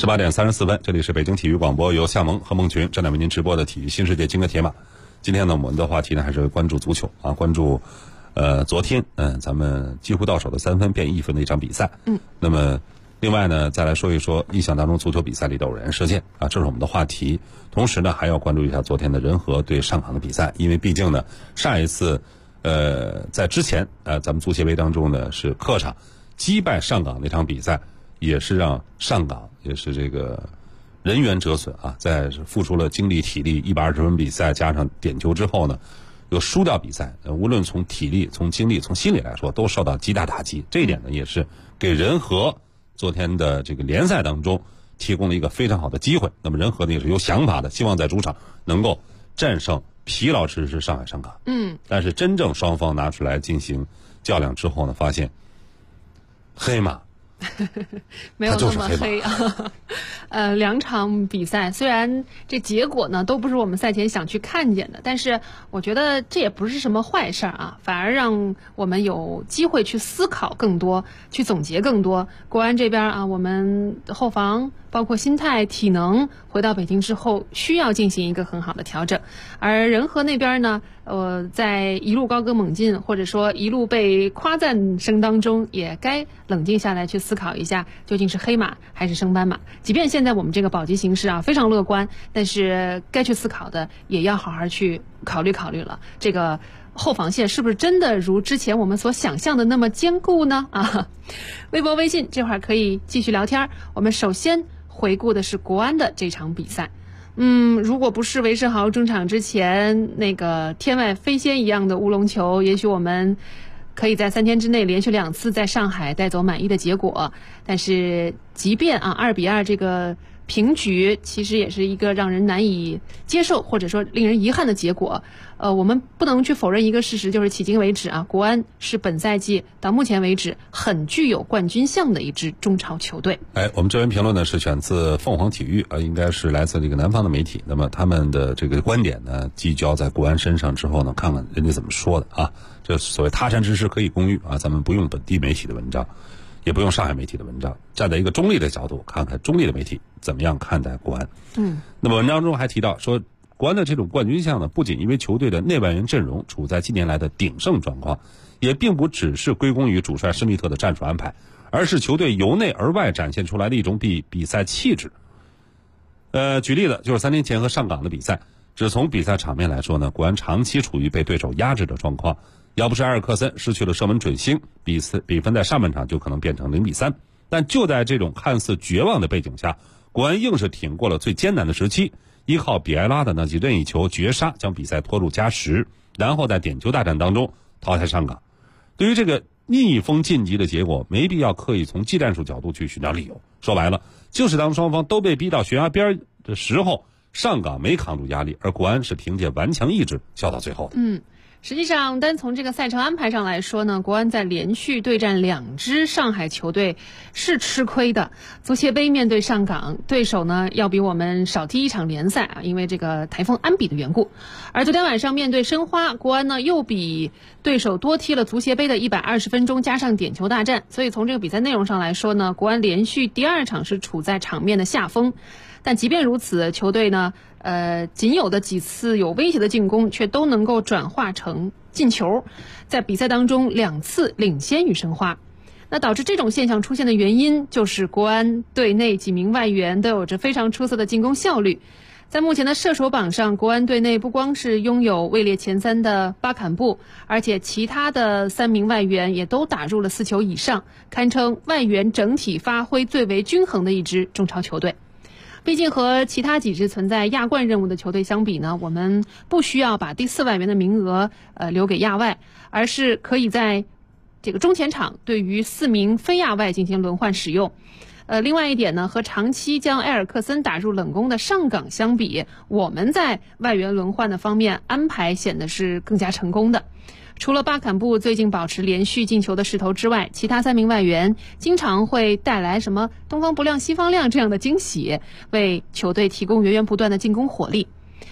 S5: 18点34分，这里是北京体育广播，由夏萌和孟群正在为您直播的体育新世界金戈铁马。今天呢，我们的话题呢还是关注足球啊，关注昨天咱们几乎到手的3分变1分的一场比赛。那么另外呢，再来说一说印象当中足球比赛里的偶然事件啊，这是我们的话题。同时呢，还要关注一下昨天的人和对上港的比赛，因为毕竟呢，上一次在之前咱们足协杯当中呢是客场击败上港那场比赛，也是让上港也是这个人员折损啊，在付出了精力体力120分比赛加上点球之后呢，又输掉比赛，无论从体力、从精力、从心理来说，都受到极大打击。这一点呢，也是给人和昨天的这个联赛当中提供了一个非常好的机会。那么人和呢也是有想法的，希望在主场能够战胜疲劳之师上海上港。但是真正双方拿出来进行较量之后呢，发现黑马
S4: 没有那么黑啊。2场比赛虽然这结果呢都不是我们赛前想去看见的，但是我觉得这也不是什么坏事啊，反而让我们有机会去思考更多，去总结更多。国安这边啊，我们后防包括心态、体能回到北京之后需要进行一个很好的调整，而人和那边呢，在一路高歌猛进或者说一路被夸赞声当中，也该冷静下来去思考一下，究竟是黑马还是升班马。即便现在我们这个保级形势啊非常乐观，但是该去思考的也要好好去考虑考虑了。这个后防线是不是真的如之前我们所想象的那么坚固呢？微博微信这会儿可以继续聊天。我们首先回顾的是国安的这场比赛。如果不是韦世豪中场之前那个天外飞仙一样的乌龙球，也许我们可以在3天之内连续2次在上海带走满意的结果。但是即便2-2这个平局其实也是一个让人难以接受或者说令人遗憾的结果。我们不能去否认一个事实，就是迄今为止国安是本赛季到目前为止很具有冠军相的一支中超球队。
S5: 我们这篇评论呢是选自凤凰体育应该是来自这个南方的媒体。那么他们的这个观点呢聚焦在国安身上之后呢，看看人家怎么说的啊。这所谓他山之石可以攻玉啊，咱们不用本地媒体的文章，也不用上海媒体的文章，站在一个中立的角度，看看中立的媒体怎么样看待国安。那么文章中还提到说，国安的这种冠军相呢，不仅因为球队的内外援阵容处在近年来的鼎盛状况，也并不只是归功于主帅施密特的战术安排，而是球队由内而外展现出来的一种比赛气质。举例子就是3年前和上港的比赛，只从比赛场面来说呢，国安长期处于被对手压制的状况。要不是埃尔克森失去了射门准星，比分在上半场就可能变成0-3。但就在这种看似绝望的背景下，国安硬是挺过了最艰难的时期，依靠比埃拉的那记任意球绝杀，将比赛拖入加时，然后在点球大战当中淘汰上港。对于这个逆风晋级的结果，没必要刻意从技战术角度去寻找理由。说白了，就是当双方都被逼到悬崖边的时候，上港没扛住压力，而国安是凭借顽强意志笑到最后的。
S4: 实际上单从这个赛程安排上来说呢，国安在连续对战2支上海球队是吃亏的。足协杯面对上港，对手呢要比我们少踢1场联赛因为这个台风安比的缘故。而昨天晚上面对申花，国安呢又比对手多踢了足协杯的120分钟加上点球大战，所以从这个比赛内容上来说呢，国安连续第2场是处在场面的下风。但即便如此，球队呢仅有的几次有威胁的进攻却都能够转化成进球，在比赛当中2次领先于申花。那导致这种现象出现的原因，就是国安队内几名外援都有着非常出色的进攻效率。在目前的射手榜上，国安队内不光是拥有位列前3的巴坎布，而且其他的3名外援也都打入了4球以上，堪称外援整体发挥最为均衡的一支中超球队。毕竟和其他几支存在亚冠任务的球队相比呢，我们不需要把第4外援的名额留给亚外，而是可以在这个中前场对于4名非亚外进行轮换使用。另外一点呢，和长期将埃尔克森打入冷宫的上港相比，我们在外援轮换的方面安排显得是更加成功的。除了巴坎布最近保持连续进球的势头之外，其他3名外援经常会带来什么东方不亮西方亮这样的惊喜，为球队提供源源不断的进攻火力。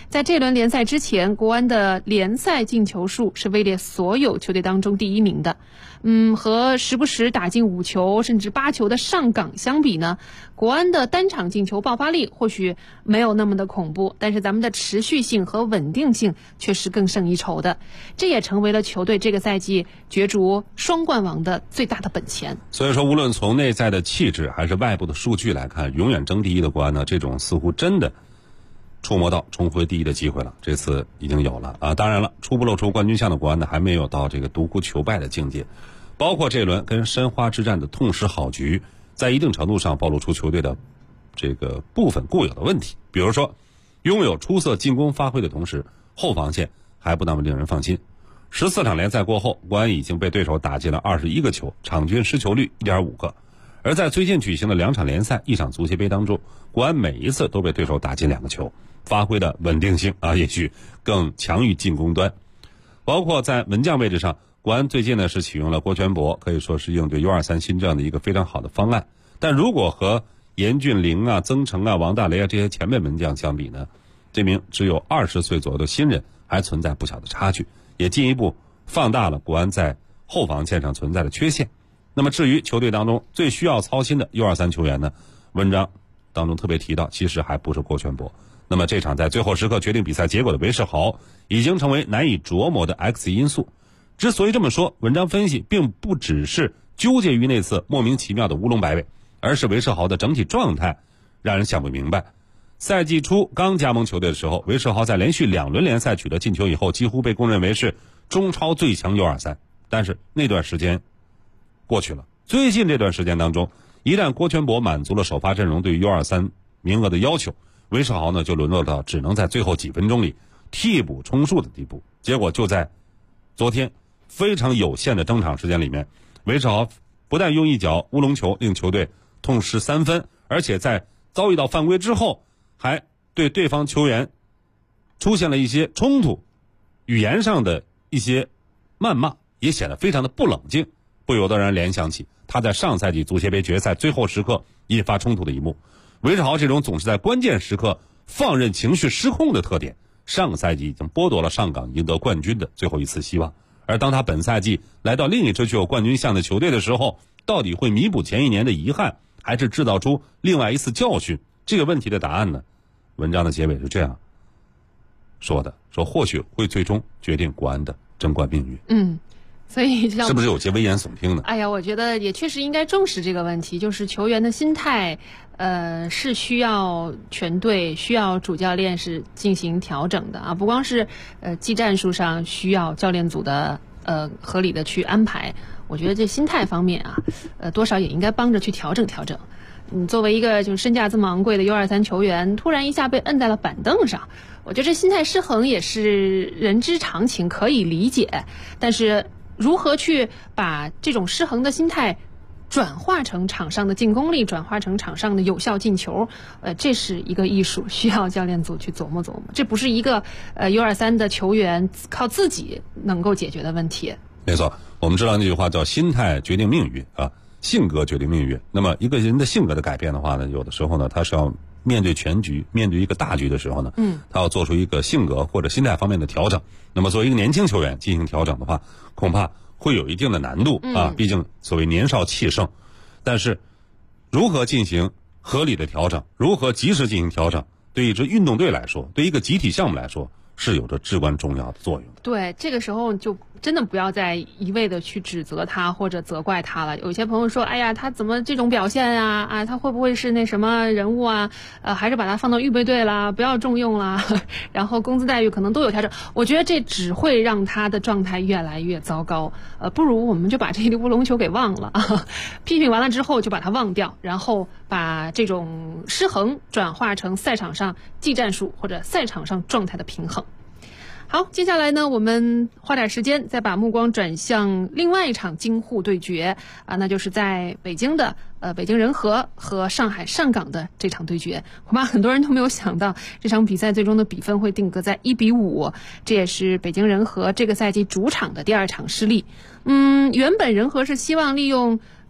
S4: 在这轮联赛之前，国安的联赛进球数是位列所有球队当中第1名的。和时不时打进5球甚至8球的上港相比呢，国安的单场进球爆发力或许没有那么的恐怖，但是咱们的持续性和稳定性却是更胜一筹的。这也成为了球队这个赛季角逐双冠王的最大的本钱。
S5: 所以说，无论从内在的气质还是外部的数据来看，永远争第一的国安呢，这种似乎真的触摸到重回第一的机会了，这次已经有了啊！当然了，初步露出冠军相的国安呢，还没有到这个独孤求败的境界。包括这轮跟申花之战的痛失好局，在一定程度上暴露出球队的这个部分固有的问题，比如说拥有出色进攻发挥的同时，后防线还不那么令人放心。14场联赛过后，国安已经被对手打进了21个球，场均失球率 1.5 个。而在最近举行的2场联赛、1场足协杯当中，国安每一次都被对手打进2个球，发挥的稳定性也许更强于进攻端。包括在门将位置上，国安最近呢是启用了郭全博，可以说是应对 U23 新政的一个非常好的方案。但如果和严俊凌曾诚王大雷这些前辈门将相比呢，这名只有20岁左右的新人还存在不小的差距，也进一步放大了国安在后防线上存在的缺陷。那么至于球队当中最需要操心的 U23 球员呢，文章当中特别提到，其实还不是郭全博。那么这场在最后时刻决定比赛结果的韦世豪，已经成为难以琢磨的 X 因素。之所以这么说，文章分析并不只是纠结于那次莫名其妙的乌龙摆尾，而是韦世豪的整体状态让人想不明白。赛季初刚加盟球队的时候，韦世豪在连续2轮联赛取得进球以后，几乎被公认为是中超最强 U23。但是那段时间过去了，最近这段时间当中，一旦郭全博满足了首发阵容对于 U23 名额的要求，韦世豪呢就沦落到只能在最后几分钟里替补充数的地步。结果就在昨天非常有限的登场时间里面，韦世豪不但用一脚乌龙球令球队痛失3分，而且在遭遇到犯规之后，还对对方球员出现了一些冲突，语言上的一些谩骂，也显得非常的不冷静，不由得让人联想起他在上赛季足协杯决赛最后时刻引发冲突的一幕。韦世豪这种总是在关键时刻放任情绪失控的特点，上赛季已经剥夺了上港赢得冠军的最后一次希望。而当他本赛季来到另一支具有冠军相的球队的时候，到底会弥补前一年的遗憾，还是制造出另外一次教训？这个问题的答案呢，文章的结尾是这样说的，说或许会最终决定国安的争冠命运。
S4: 所以
S5: 是不是有些危言耸听呢？
S4: 哎呀，我觉得也确实应该重视这个问题，就是球员的心态是需要全队需要主教练是进行调整的啊，不光是技战术上需要教练组的合理的去安排，我觉得这心态方面啊多少也应该帮着去调整调整。你作为一个就是身价这么昂贵的 U23 球员，突然一下被摁在了板凳上，我觉得这心态失衡也是人之常情，可以理解。但是如何去把这种失衡的心态转化成场上的进攻力，转化成场上的有效进球，这是一个艺术，需要教练组去琢磨琢磨。这不是一个U23 的球员靠自己能够解决的问题。
S5: 没错，我们知道那句话叫心态决定命运啊，性格决定命运。那么一个人的性格的改变的话呢，有的时候呢，他是要面对全局，面对一个大局的时候呢，他要做出一个性格或者心态方面的调整。那么作为一个年轻球员进行调整的话，恐怕会有一定的难度啊，毕竟所谓年少气盛。但是如何进行合理的调整，如何及时进行调整，对一支运动队来说，对一个集体项目来说，是有着至关重要的作用的。
S4: 对，这个时候就真的不要再一味的去指责他或者责怪他了。有些朋友说，哎呀，他怎么这种表现啊？他会不会是那什么人物啊？还是把他放到预备队啦，不要重用啦，然后工资待遇可能都有调整。我觉得这只会让他的状态越来越糟糕。不如我们就把这粒乌龙球给忘了啊！批评完了之后就把它忘掉，然后把这种失衡转化成赛场上技战术或者赛场上状态的平衡。好，接下来呢，我们花点时间再把目光转向另外一场京沪对决那就是在北京的北京人和和上海上港的这场对决。恐怕很多人都没有想到，这场比赛最终的比分会定格在1-5，这也是北京人和这个赛季主场的第2场失利。原本人和是希望利用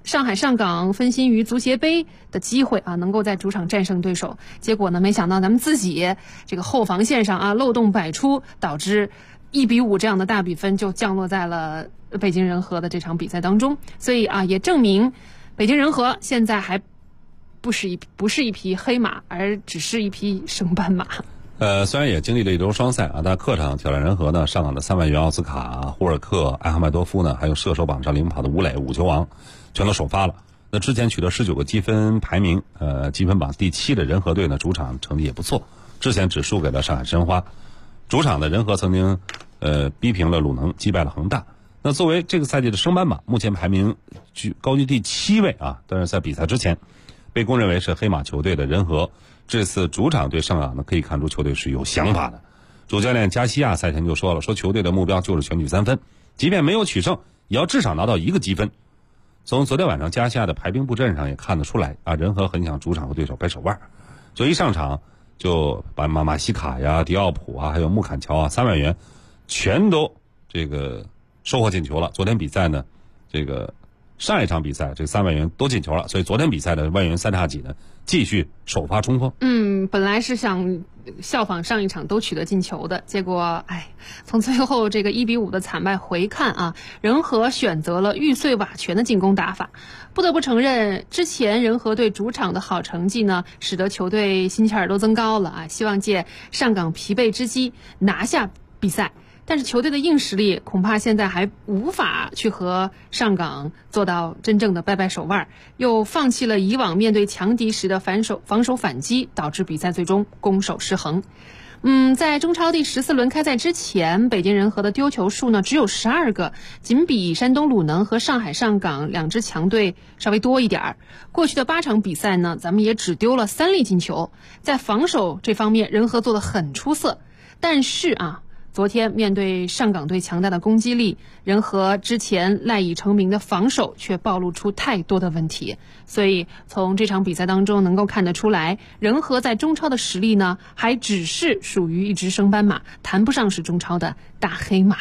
S4: 上海上港分心于足协杯的机会啊，能够在主场战胜对手。结果呢，没想到咱们自己这个后防线上啊漏洞百出，导致1-5这样的大比分就降落在了北京人和的这场比赛当中。所以啊，也证明北京人和现在还不是一匹黑马，而只是一匹升班马。
S5: 虽然也经历了一周双赛啊，但客场挑战人和呢，上港的3万元奥斯卡、胡尔克、艾哈迈多夫呢，还有射手榜上领跑的吴磊5球王，全都首发了。那之前取得19个积分排名，积分榜第7的人和队呢，主场成绩也不错，之前只输给了上海申花。主场的人和曾经逼平了鲁能，击败了恒大。那作为这个赛季的升班马，目前排名高居第7位啊，但是在比赛之前被公认为是黑马球队的人和，这次主场对上港呢，可以看出球队是有想法的。主教练加西亚赛前就说了，说球队的目标就是全取3分，即便没有取胜，也要至少拿到1个积分。从昨天晚上加西亚的排兵布阵上也看得出来啊，人和很想主场和对手掰手腕，所以一上场就把马西卡呀、迪奥普啊，还有穆坎乔啊3万元全都这个收获进球了。昨天比赛呢，这个上一场比赛这3万元都进球了，所以昨天比赛的万元三叉戟呢继续首发冲锋。
S4: 本来是想效仿上一场都取得进球的，结果从最后这个1-5的惨败回看啊，人和选择了玉碎瓦全的进攻打法。不得不承认，之前人和队主场的好成绩呢，使得球队心气儿都增高了啊，希望借上港疲惫之机拿下比赛。但是球队的硬实力恐怕现在还无法去和上港做到真正的掰手腕，又放弃了以往面对强敌时的防守反击，导致比赛最终攻守失衡。在中超第14轮开赛之前，北京人和的丢球数呢只有12个，仅比山东鲁能和上海上港两支强队稍微多一点。过去的8场比赛呢，咱们也只丢了3粒进球，在防守这方面人和做得很出色。但是啊，昨天面对上港队强大的攻击力，人和之前赖以成名的防守却暴露出太多的问题。所以从这场比赛当中能够看得出来，人和在中超的实力呢，还只是属于一支升班马，谈不上是中超的大黑马。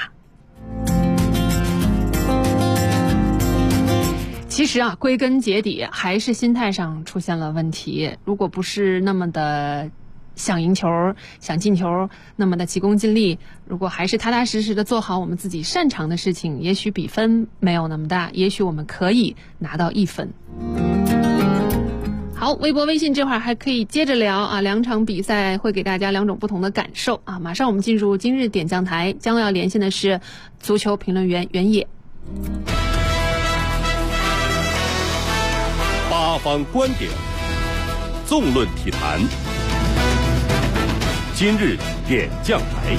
S4: 其实啊，归根结底还是心态上出现了问题。如果不是那么的想赢球、想进球，那么的急功近利，如果还是踏踏实实的做好我们自己擅长的事情，也许比分没有那么大，也许我们可以拿到1分。好，微博微信这会儿还可以接着聊啊，2场比赛会给大家2种不同的感受啊。马上我们进入今日点将台，将要连线的是足球评论员袁野。
S1: 八方观点，纵论体坛。今日点将台。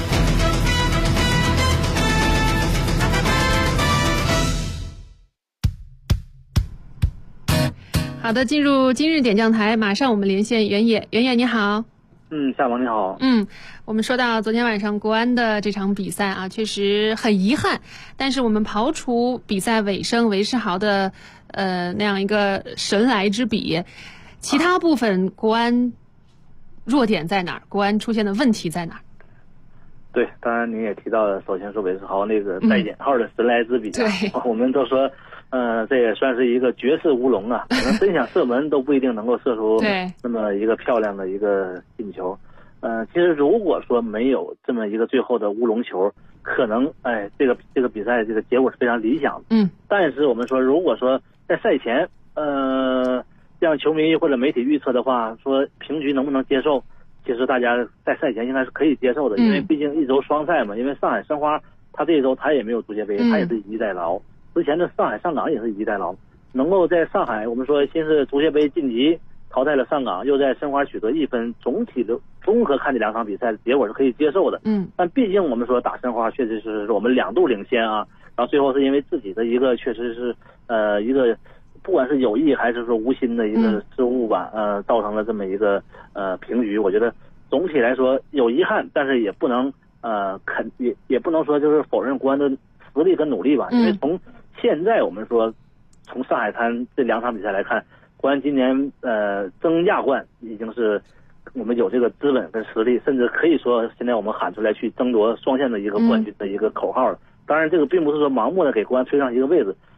S4: 好的，进入今日点将台，马上我们连线袁野。袁野你好。
S14: 夏王你好。
S4: 我们说到昨天晚上国安的这场比赛啊，确实很遗憾，但是我们刨除比赛尾声韦世豪的那样一个神来之笔，其他部分国安弱点在哪儿？国安出现的问题在哪儿？
S14: 对，当然您也提到了，首先说韦世豪那个带引号的神来之笔，
S4: 对，
S14: 我们都说，这也算是一个绝世乌龙啊，可能真想射门都不一定能够射出那么一个漂亮的一个进球。其实如果说没有这么一个最后的乌龙球，可能这个比赛这个结果是非常理想的。但是我们说，如果说在赛前，让球迷或者媒体预测的话，说平局能不能接受？其实大家在赛前应该是可以接受的，因为毕竟一周双赛嘛。因为上海申花他这一周他也没有足协杯，他也是以逸待劳。之前的上海上港也是以逸待劳，能够在上海我们说先是足协杯晋级淘汰了上港，又在申花取得1分，总体的综合看这2场比赛的结果是可以接受的。但毕竟我们说打申花确实是我们2度领先啊，然后最后是因为自己的一个确实是一个。不管是有意还是说无心的一个失误吧，造成了这么一个平局。我觉得总体来说有遗憾，但是也不能也不能说就是否认国安的实力跟努力吧。因为从现在我们说从上海滩这2场比赛来看，国安今年争亚冠已经是我们有这个资本跟实力，甚至可以说现在我们喊出来去争夺双线的一个冠军的一个口号了。当然这个并不是说盲目的给国安推上一个位置。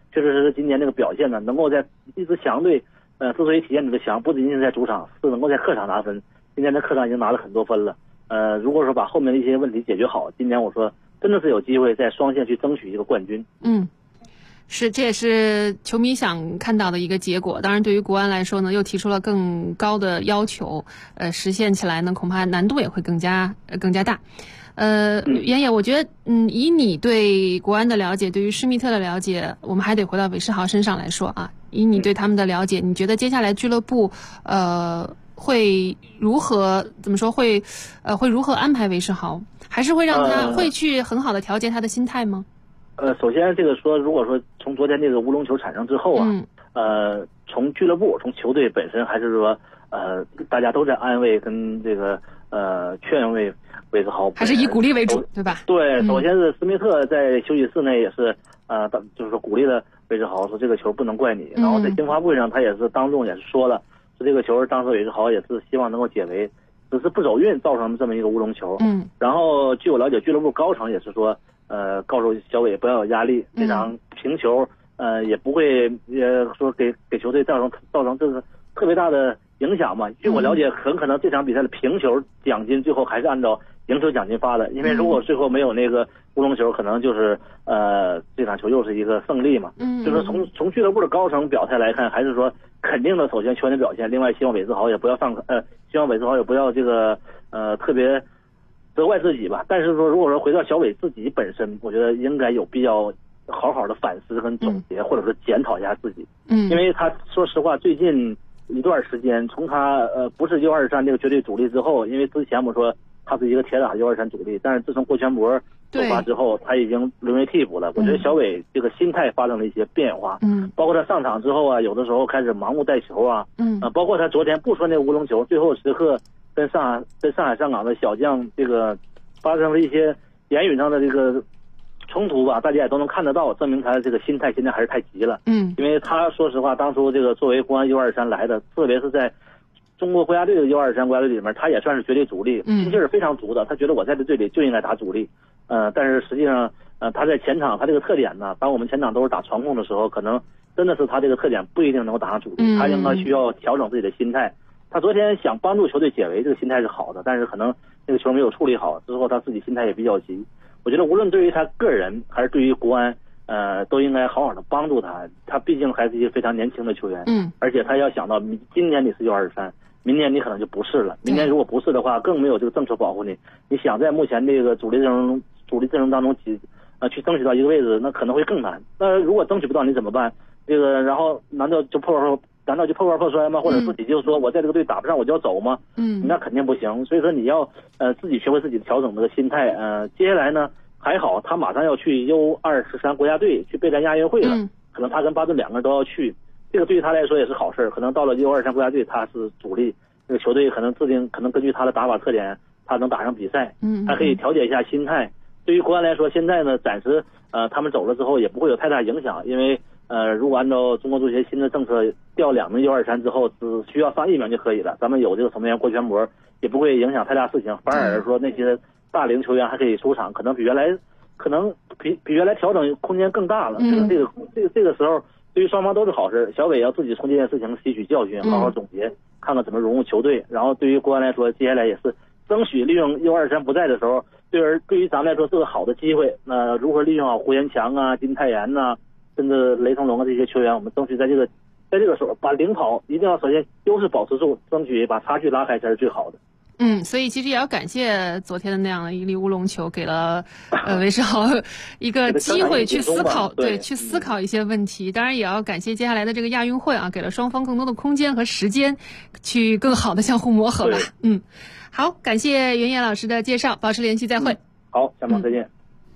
S14: 确实是今年这个表现呢，能够在一支强队，之所以体现这个强，不仅仅是在主场，是能够在客场拿分。今年在客场已经拿了很多分了。如果说把后面的一些问题解决好，今年我说真的是有机会在双线去争取一个冠军。
S4: 是，这也是球迷想看到的一个结果。当然，对于国安来说呢，又提出了更高的要求，实现起来呢，恐怕难度也会更加大。袁野，我觉得，以你对国安的了解，对于施密特的了解，我们还得回到韦世豪身上来说啊。以你对他们的了解，你觉得接下来俱乐部，会如何怎么说？会如何安排韦世豪？还是会让他会去很好的调节他的心态吗？
S14: 首先这个说，如果说从昨天这个乌龙球产生之后啊，从俱乐部、从球队本身，还是说大家都在安慰跟这个劝慰韦世豪，
S4: 还是以鼓励为主，对吧？
S14: 对，首先是施密特在休息室内也是就是说鼓励了韦世豪，说这个球不能怪你。然后在新发布会上，他也是当众也是说了，说这个球当时韦世豪也是希望能够解围，只是不走运造成这么一个乌龙球。然后据我了解，俱乐部高层也是说，告诉小伟不要有压力，这场平球，也不会说给球队造成这个特别大的影响嘛。据我了解，很可能这场比赛的平球奖金最后还是按照赢球奖金发的，因为如果最后没有那个乌龙球，可能就是这场球又是一个胜利嘛。就是从俱乐部的高层表态来看，还是说肯定的，首先球员的表现，另外希望韦世豪也不要这个特别责怪自己吧。但是说如果说回到小伟自己本身，我觉得应该有必要好好的反思跟总结，或者说检讨一下自己。因为他说实话，最近一段时间，从他不是123这个绝对主力之后，因为之前我们说他是一个铁打123主力，但是自从郭全博首发之后，他已经沦为替补了。我觉得小伟这个心态发生了一些变化，包括他上场之后啊，有的时候开始盲目带球啊，包括他昨天不说那个乌龙球，最后时刻跟上海上港的小将这个发生了一些言语上的这个冲突吧，大家也都能看得到，证明他的这个心态现在还是太急了。因为他说实话，当初这个作为国安123来的，特别是在中国国家队的123国家队里面，他也算是绝对主力，心气儿非常足的。他觉得我在这队里就应该打主力，但是实际上，他在前场他这个特点呢，当我们前场都是打传控的时候，可能真的是他这个特点不一定能够打上主力，他应该需要调整自己的心态。他昨天想帮助球队解围，这个心态是好的，但是可能这个球没有处理好，之后他自己心态也比较急。我觉得无论对于他个人还是对于国安，都应该好好的帮助他。他毕竟还是一个非常年轻的球员，而且他要想到今年你是123，明年你可能就不是了。明年如果不是的话，更没有这个政策保护你。你想在目前这个主力阵容当中去争取到一个位置，那可能会更难。那如果争取不到你怎么办？这个然后难道就破罐破摔吗？或者自己就说我在这个队打不上我就要走吗？那肯定不行。所以说你要自己学会自己调整这个心态。接下来呢还好，他马上要去U23国家队去备战亚运会了，可能他跟巴顿两个人都要去，这个对于他来说也是好事。可能到了U23国家队他是主力，这个球队可能根据他的打法特点，他能打上比赛，他可以调节一下心态。对于国安来说，现在呢暂时他们走了之后也不会有太大影响，因为如果按照中国足协新的政策，调2名U23之后只需要上1名就可以了，咱们有这个守门员郭全博，也不会影响太大事情，反而说那些大龄球员还可以出场，可能比原来调整空间更大了。这个时候对于双方都是好事。小伟要自己从这件事情吸取教训，好好总结，看看怎么融入球队。然后对于国安来说，接下来也是争取利用U23不在的时候，对于咱们来说是个好的机会。如何利用好胡延强啊、金泰妍呐，甚至雷成龙啊这些球员，我们争取在这个时候把领跑一定要首先优势保持住，争取把差距拉开才是最好的。
S4: 所以其实也要感谢昨天的那样的一粒乌龙球，给了韦世豪一个机会去思考，去思考一些问题。当然也要感谢接下来的这个亚运会啊，给了双方更多的空间和时间，去更好的相互磨合吧。好，感谢袁野老师的介绍，保持联系，再会。
S14: 好，下场再见。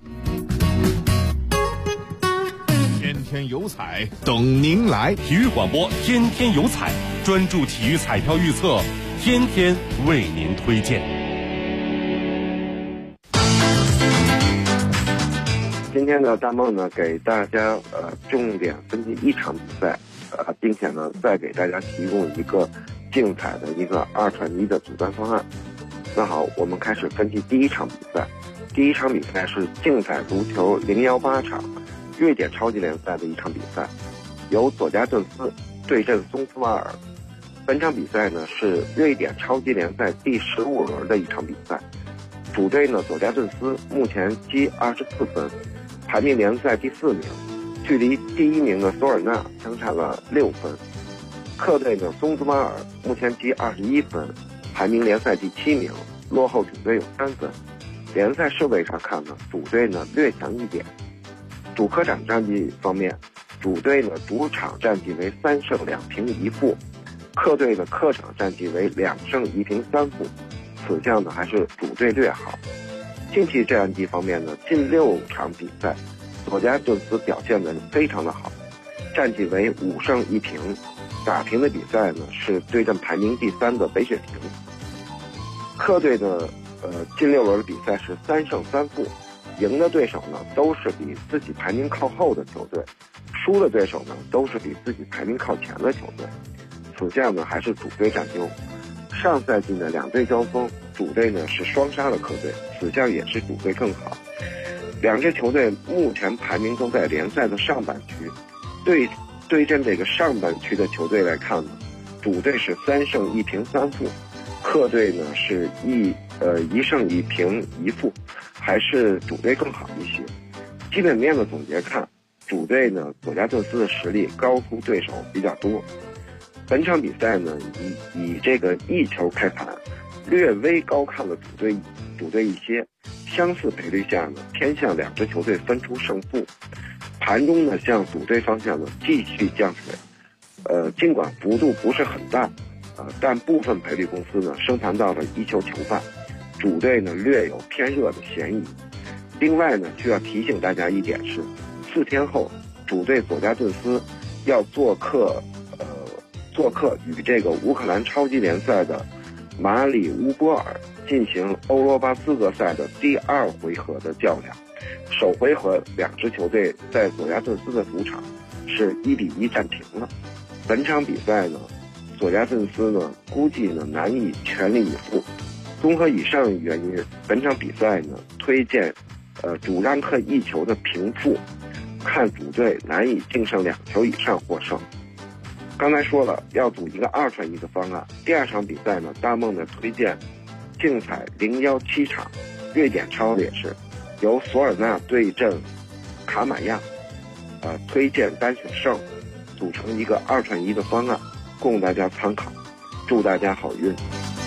S10: 天天有彩，等您来。
S1: 体育广播天天有彩，专注体育彩票预测，天天为您推荐。
S15: 今天的大梦呢，给大家重点分析一场比赛，并且呢再给大家提供一个竞彩的一个2串1的组单方案。那好，我们开始分析第一场比赛。第一场比赛是竞彩足球018场， 瑞典超级联赛的一场比赛，由佐加顿斯对阵松斯瓦尔。本场比赛呢是瑞典超级联赛第15轮的一场比赛。主队呢佐加顿斯目前积24分，排名联赛第4名，距离第1名的索尔纳相差了6分。客队呢松斯瓦尔目前积21分，排名联赛第7名，落后主队有3分。联赛设位上看呢，主队呢略强一点。主客场战绩方面，主队呢主场战绩为3胜2平1负，客队的客场战绩为2胜1平3负，此项呢还是主队略好。近期战绩方面呢，近6场比赛，佐加顿斯表现得非常的好，战绩为5胜1平，打平的比赛呢是对阵排名第3的北雪平。客队的近6轮的比赛是3胜3负，赢的对手呢都是比自己排名靠后的球队，输的对手呢都是比自己排名靠前的球队，此项呢还是主队占优。上赛季呢两队交锋，主队呢是双杀的客队，此项也是主队更好。两支球队目前排名都在联赛的上半区，对阵这个上半区的球队来看呢，主队是3胜1平3负，客队呢是1胜1平1负，还是主队更好一些。基本面的总结看，主队呢佐加顿斯的实力高出对手比较多。本场比赛呢以这个1球开盘，略微高看了主队一些，相似赔率下呢偏向两支球队分出胜负。盘中呢向主队方向呢继续降水，尽管幅度不是很大，但部分赔率公司呢升盘到了1球球半，主队呢略有偏热的嫌疑。另外呢需要提醒大家一点是，4天后主队佐加顿斯要做客与这个乌克兰超级联赛的马里乌波尔进行欧罗巴资格赛的第2回合的较量。首回合两支球队在佐加顿斯的主场是1-1战平了。本场比赛呢，佐加顿斯呢估计呢难以全力以赴。综合以上原因，本场比赛呢推荐主让客1球的平负，看主队难以净胜2球以上获胜。刚才说了要组一个2串1的方案，第2场比赛呢，大梦呢推荐竞彩017场，瑞典超也是由索尔纳对阵卡马亚，推荐单选胜，组成一个2串1的方案，供大家参考。祝大家好运。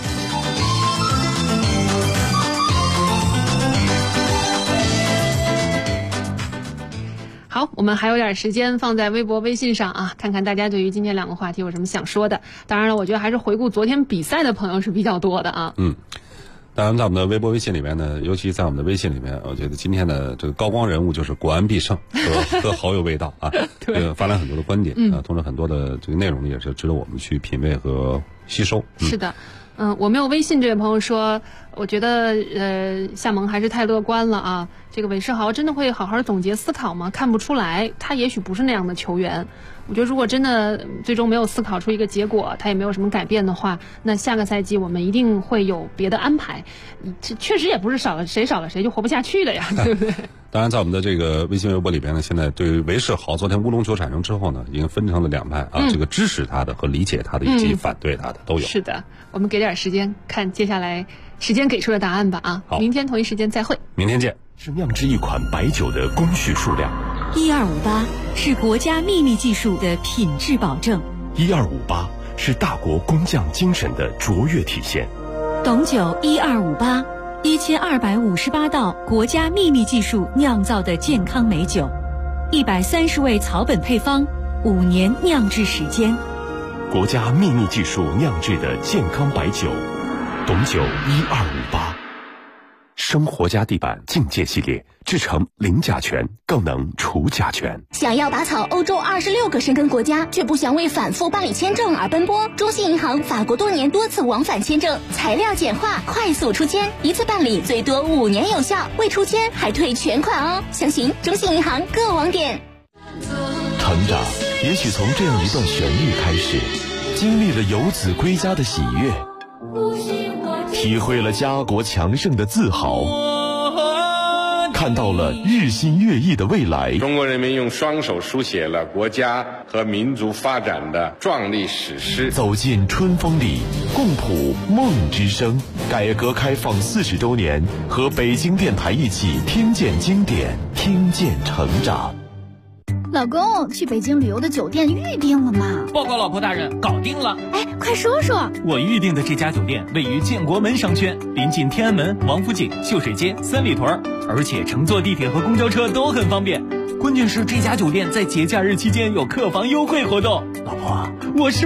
S4: 好，我们还有点时间放在微博微信上啊，看看大家对于今天2个话题有什么想说的。当然了，我觉得还是回顾昨天比赛的朋友是比较多的啊。
S5: 当然在我们的微博微信里面呢，尤其在我们的微信里面，我觉得今天的这个高光人物就是国安必胜和好有味道啊，对，发来很多的观点啊，同时很多的这个内容也是值得我们去品味和吸收。
S4: 是的。我没有微信这位朋友说，我觉得夏蒙还是太乐观了啊。这个韦世豪真的会好好总结思考吗？看不出来，他也许不是那样的球员。我觉得如果真的最终没有思考出一个结果，他也没有什么改变的话，那下个赛季我们一定会有别的安排。这确实也不是少了谁就活不下去的呀，对不对？
S5: 当然在我们的这个微信微博里边呢，现在对于韦世豪昨天乌龙球产生之后呢，已经分成了2派啊，这个支持他的和理解他的以及反对他的都有。是
S4: 的，我们给点时间看接下来时间给出的答案吧啊！
S5: 好，
S4: 明天同一时间再会。
S5: 明天见。
S10: 是酿制一款白酒的工序数量
S6: ，1258是国家秘密技术的品质保证
S10: ，1258是大国工匠精神的卓越体现。
S6: 董酒1258，1258道国家秘密技术酿造的健康美酒，130味草本配方，5年酿制时间。
S10: 国家秘密技术酿制的健康白酒，董酒1258。生活家地板境界系列制成零甲醛，更能除甲醛。
S8: 想要打草欧洲26个申根国家，却不想为反复办理签证而奔波？中信银行法国多年多次往返签证，材料简化，快速出签，一次办理最多5年有效，未出签还退全款哦。详询中信银行各网点。
S10: 成长也许从这样一段旋律开始，经历了游子归家的喜悦，体会了家国强盛的自豪， 看到了日新月异的未来。
S11: 中国人民用双手书写了国家和民族发展的壮丽史诗。
S10: 走进春风里，共谱梦之声。改革开放40周年，和北京电台一起听见经典，听见成长。
S16: 老公，去北京旅游的酒店预定了吗？
S17: 报告老婆大人，搞定了。
S16: 哎，快说说。
S17: 我预定的这家酒店位于建国门商圈，临近天安门、王府井、秀水街、三里屯，而且乘坐地铁和公交车都很方便。关键是这家酒店在节假日期间有客房优惠活动。老婆，我是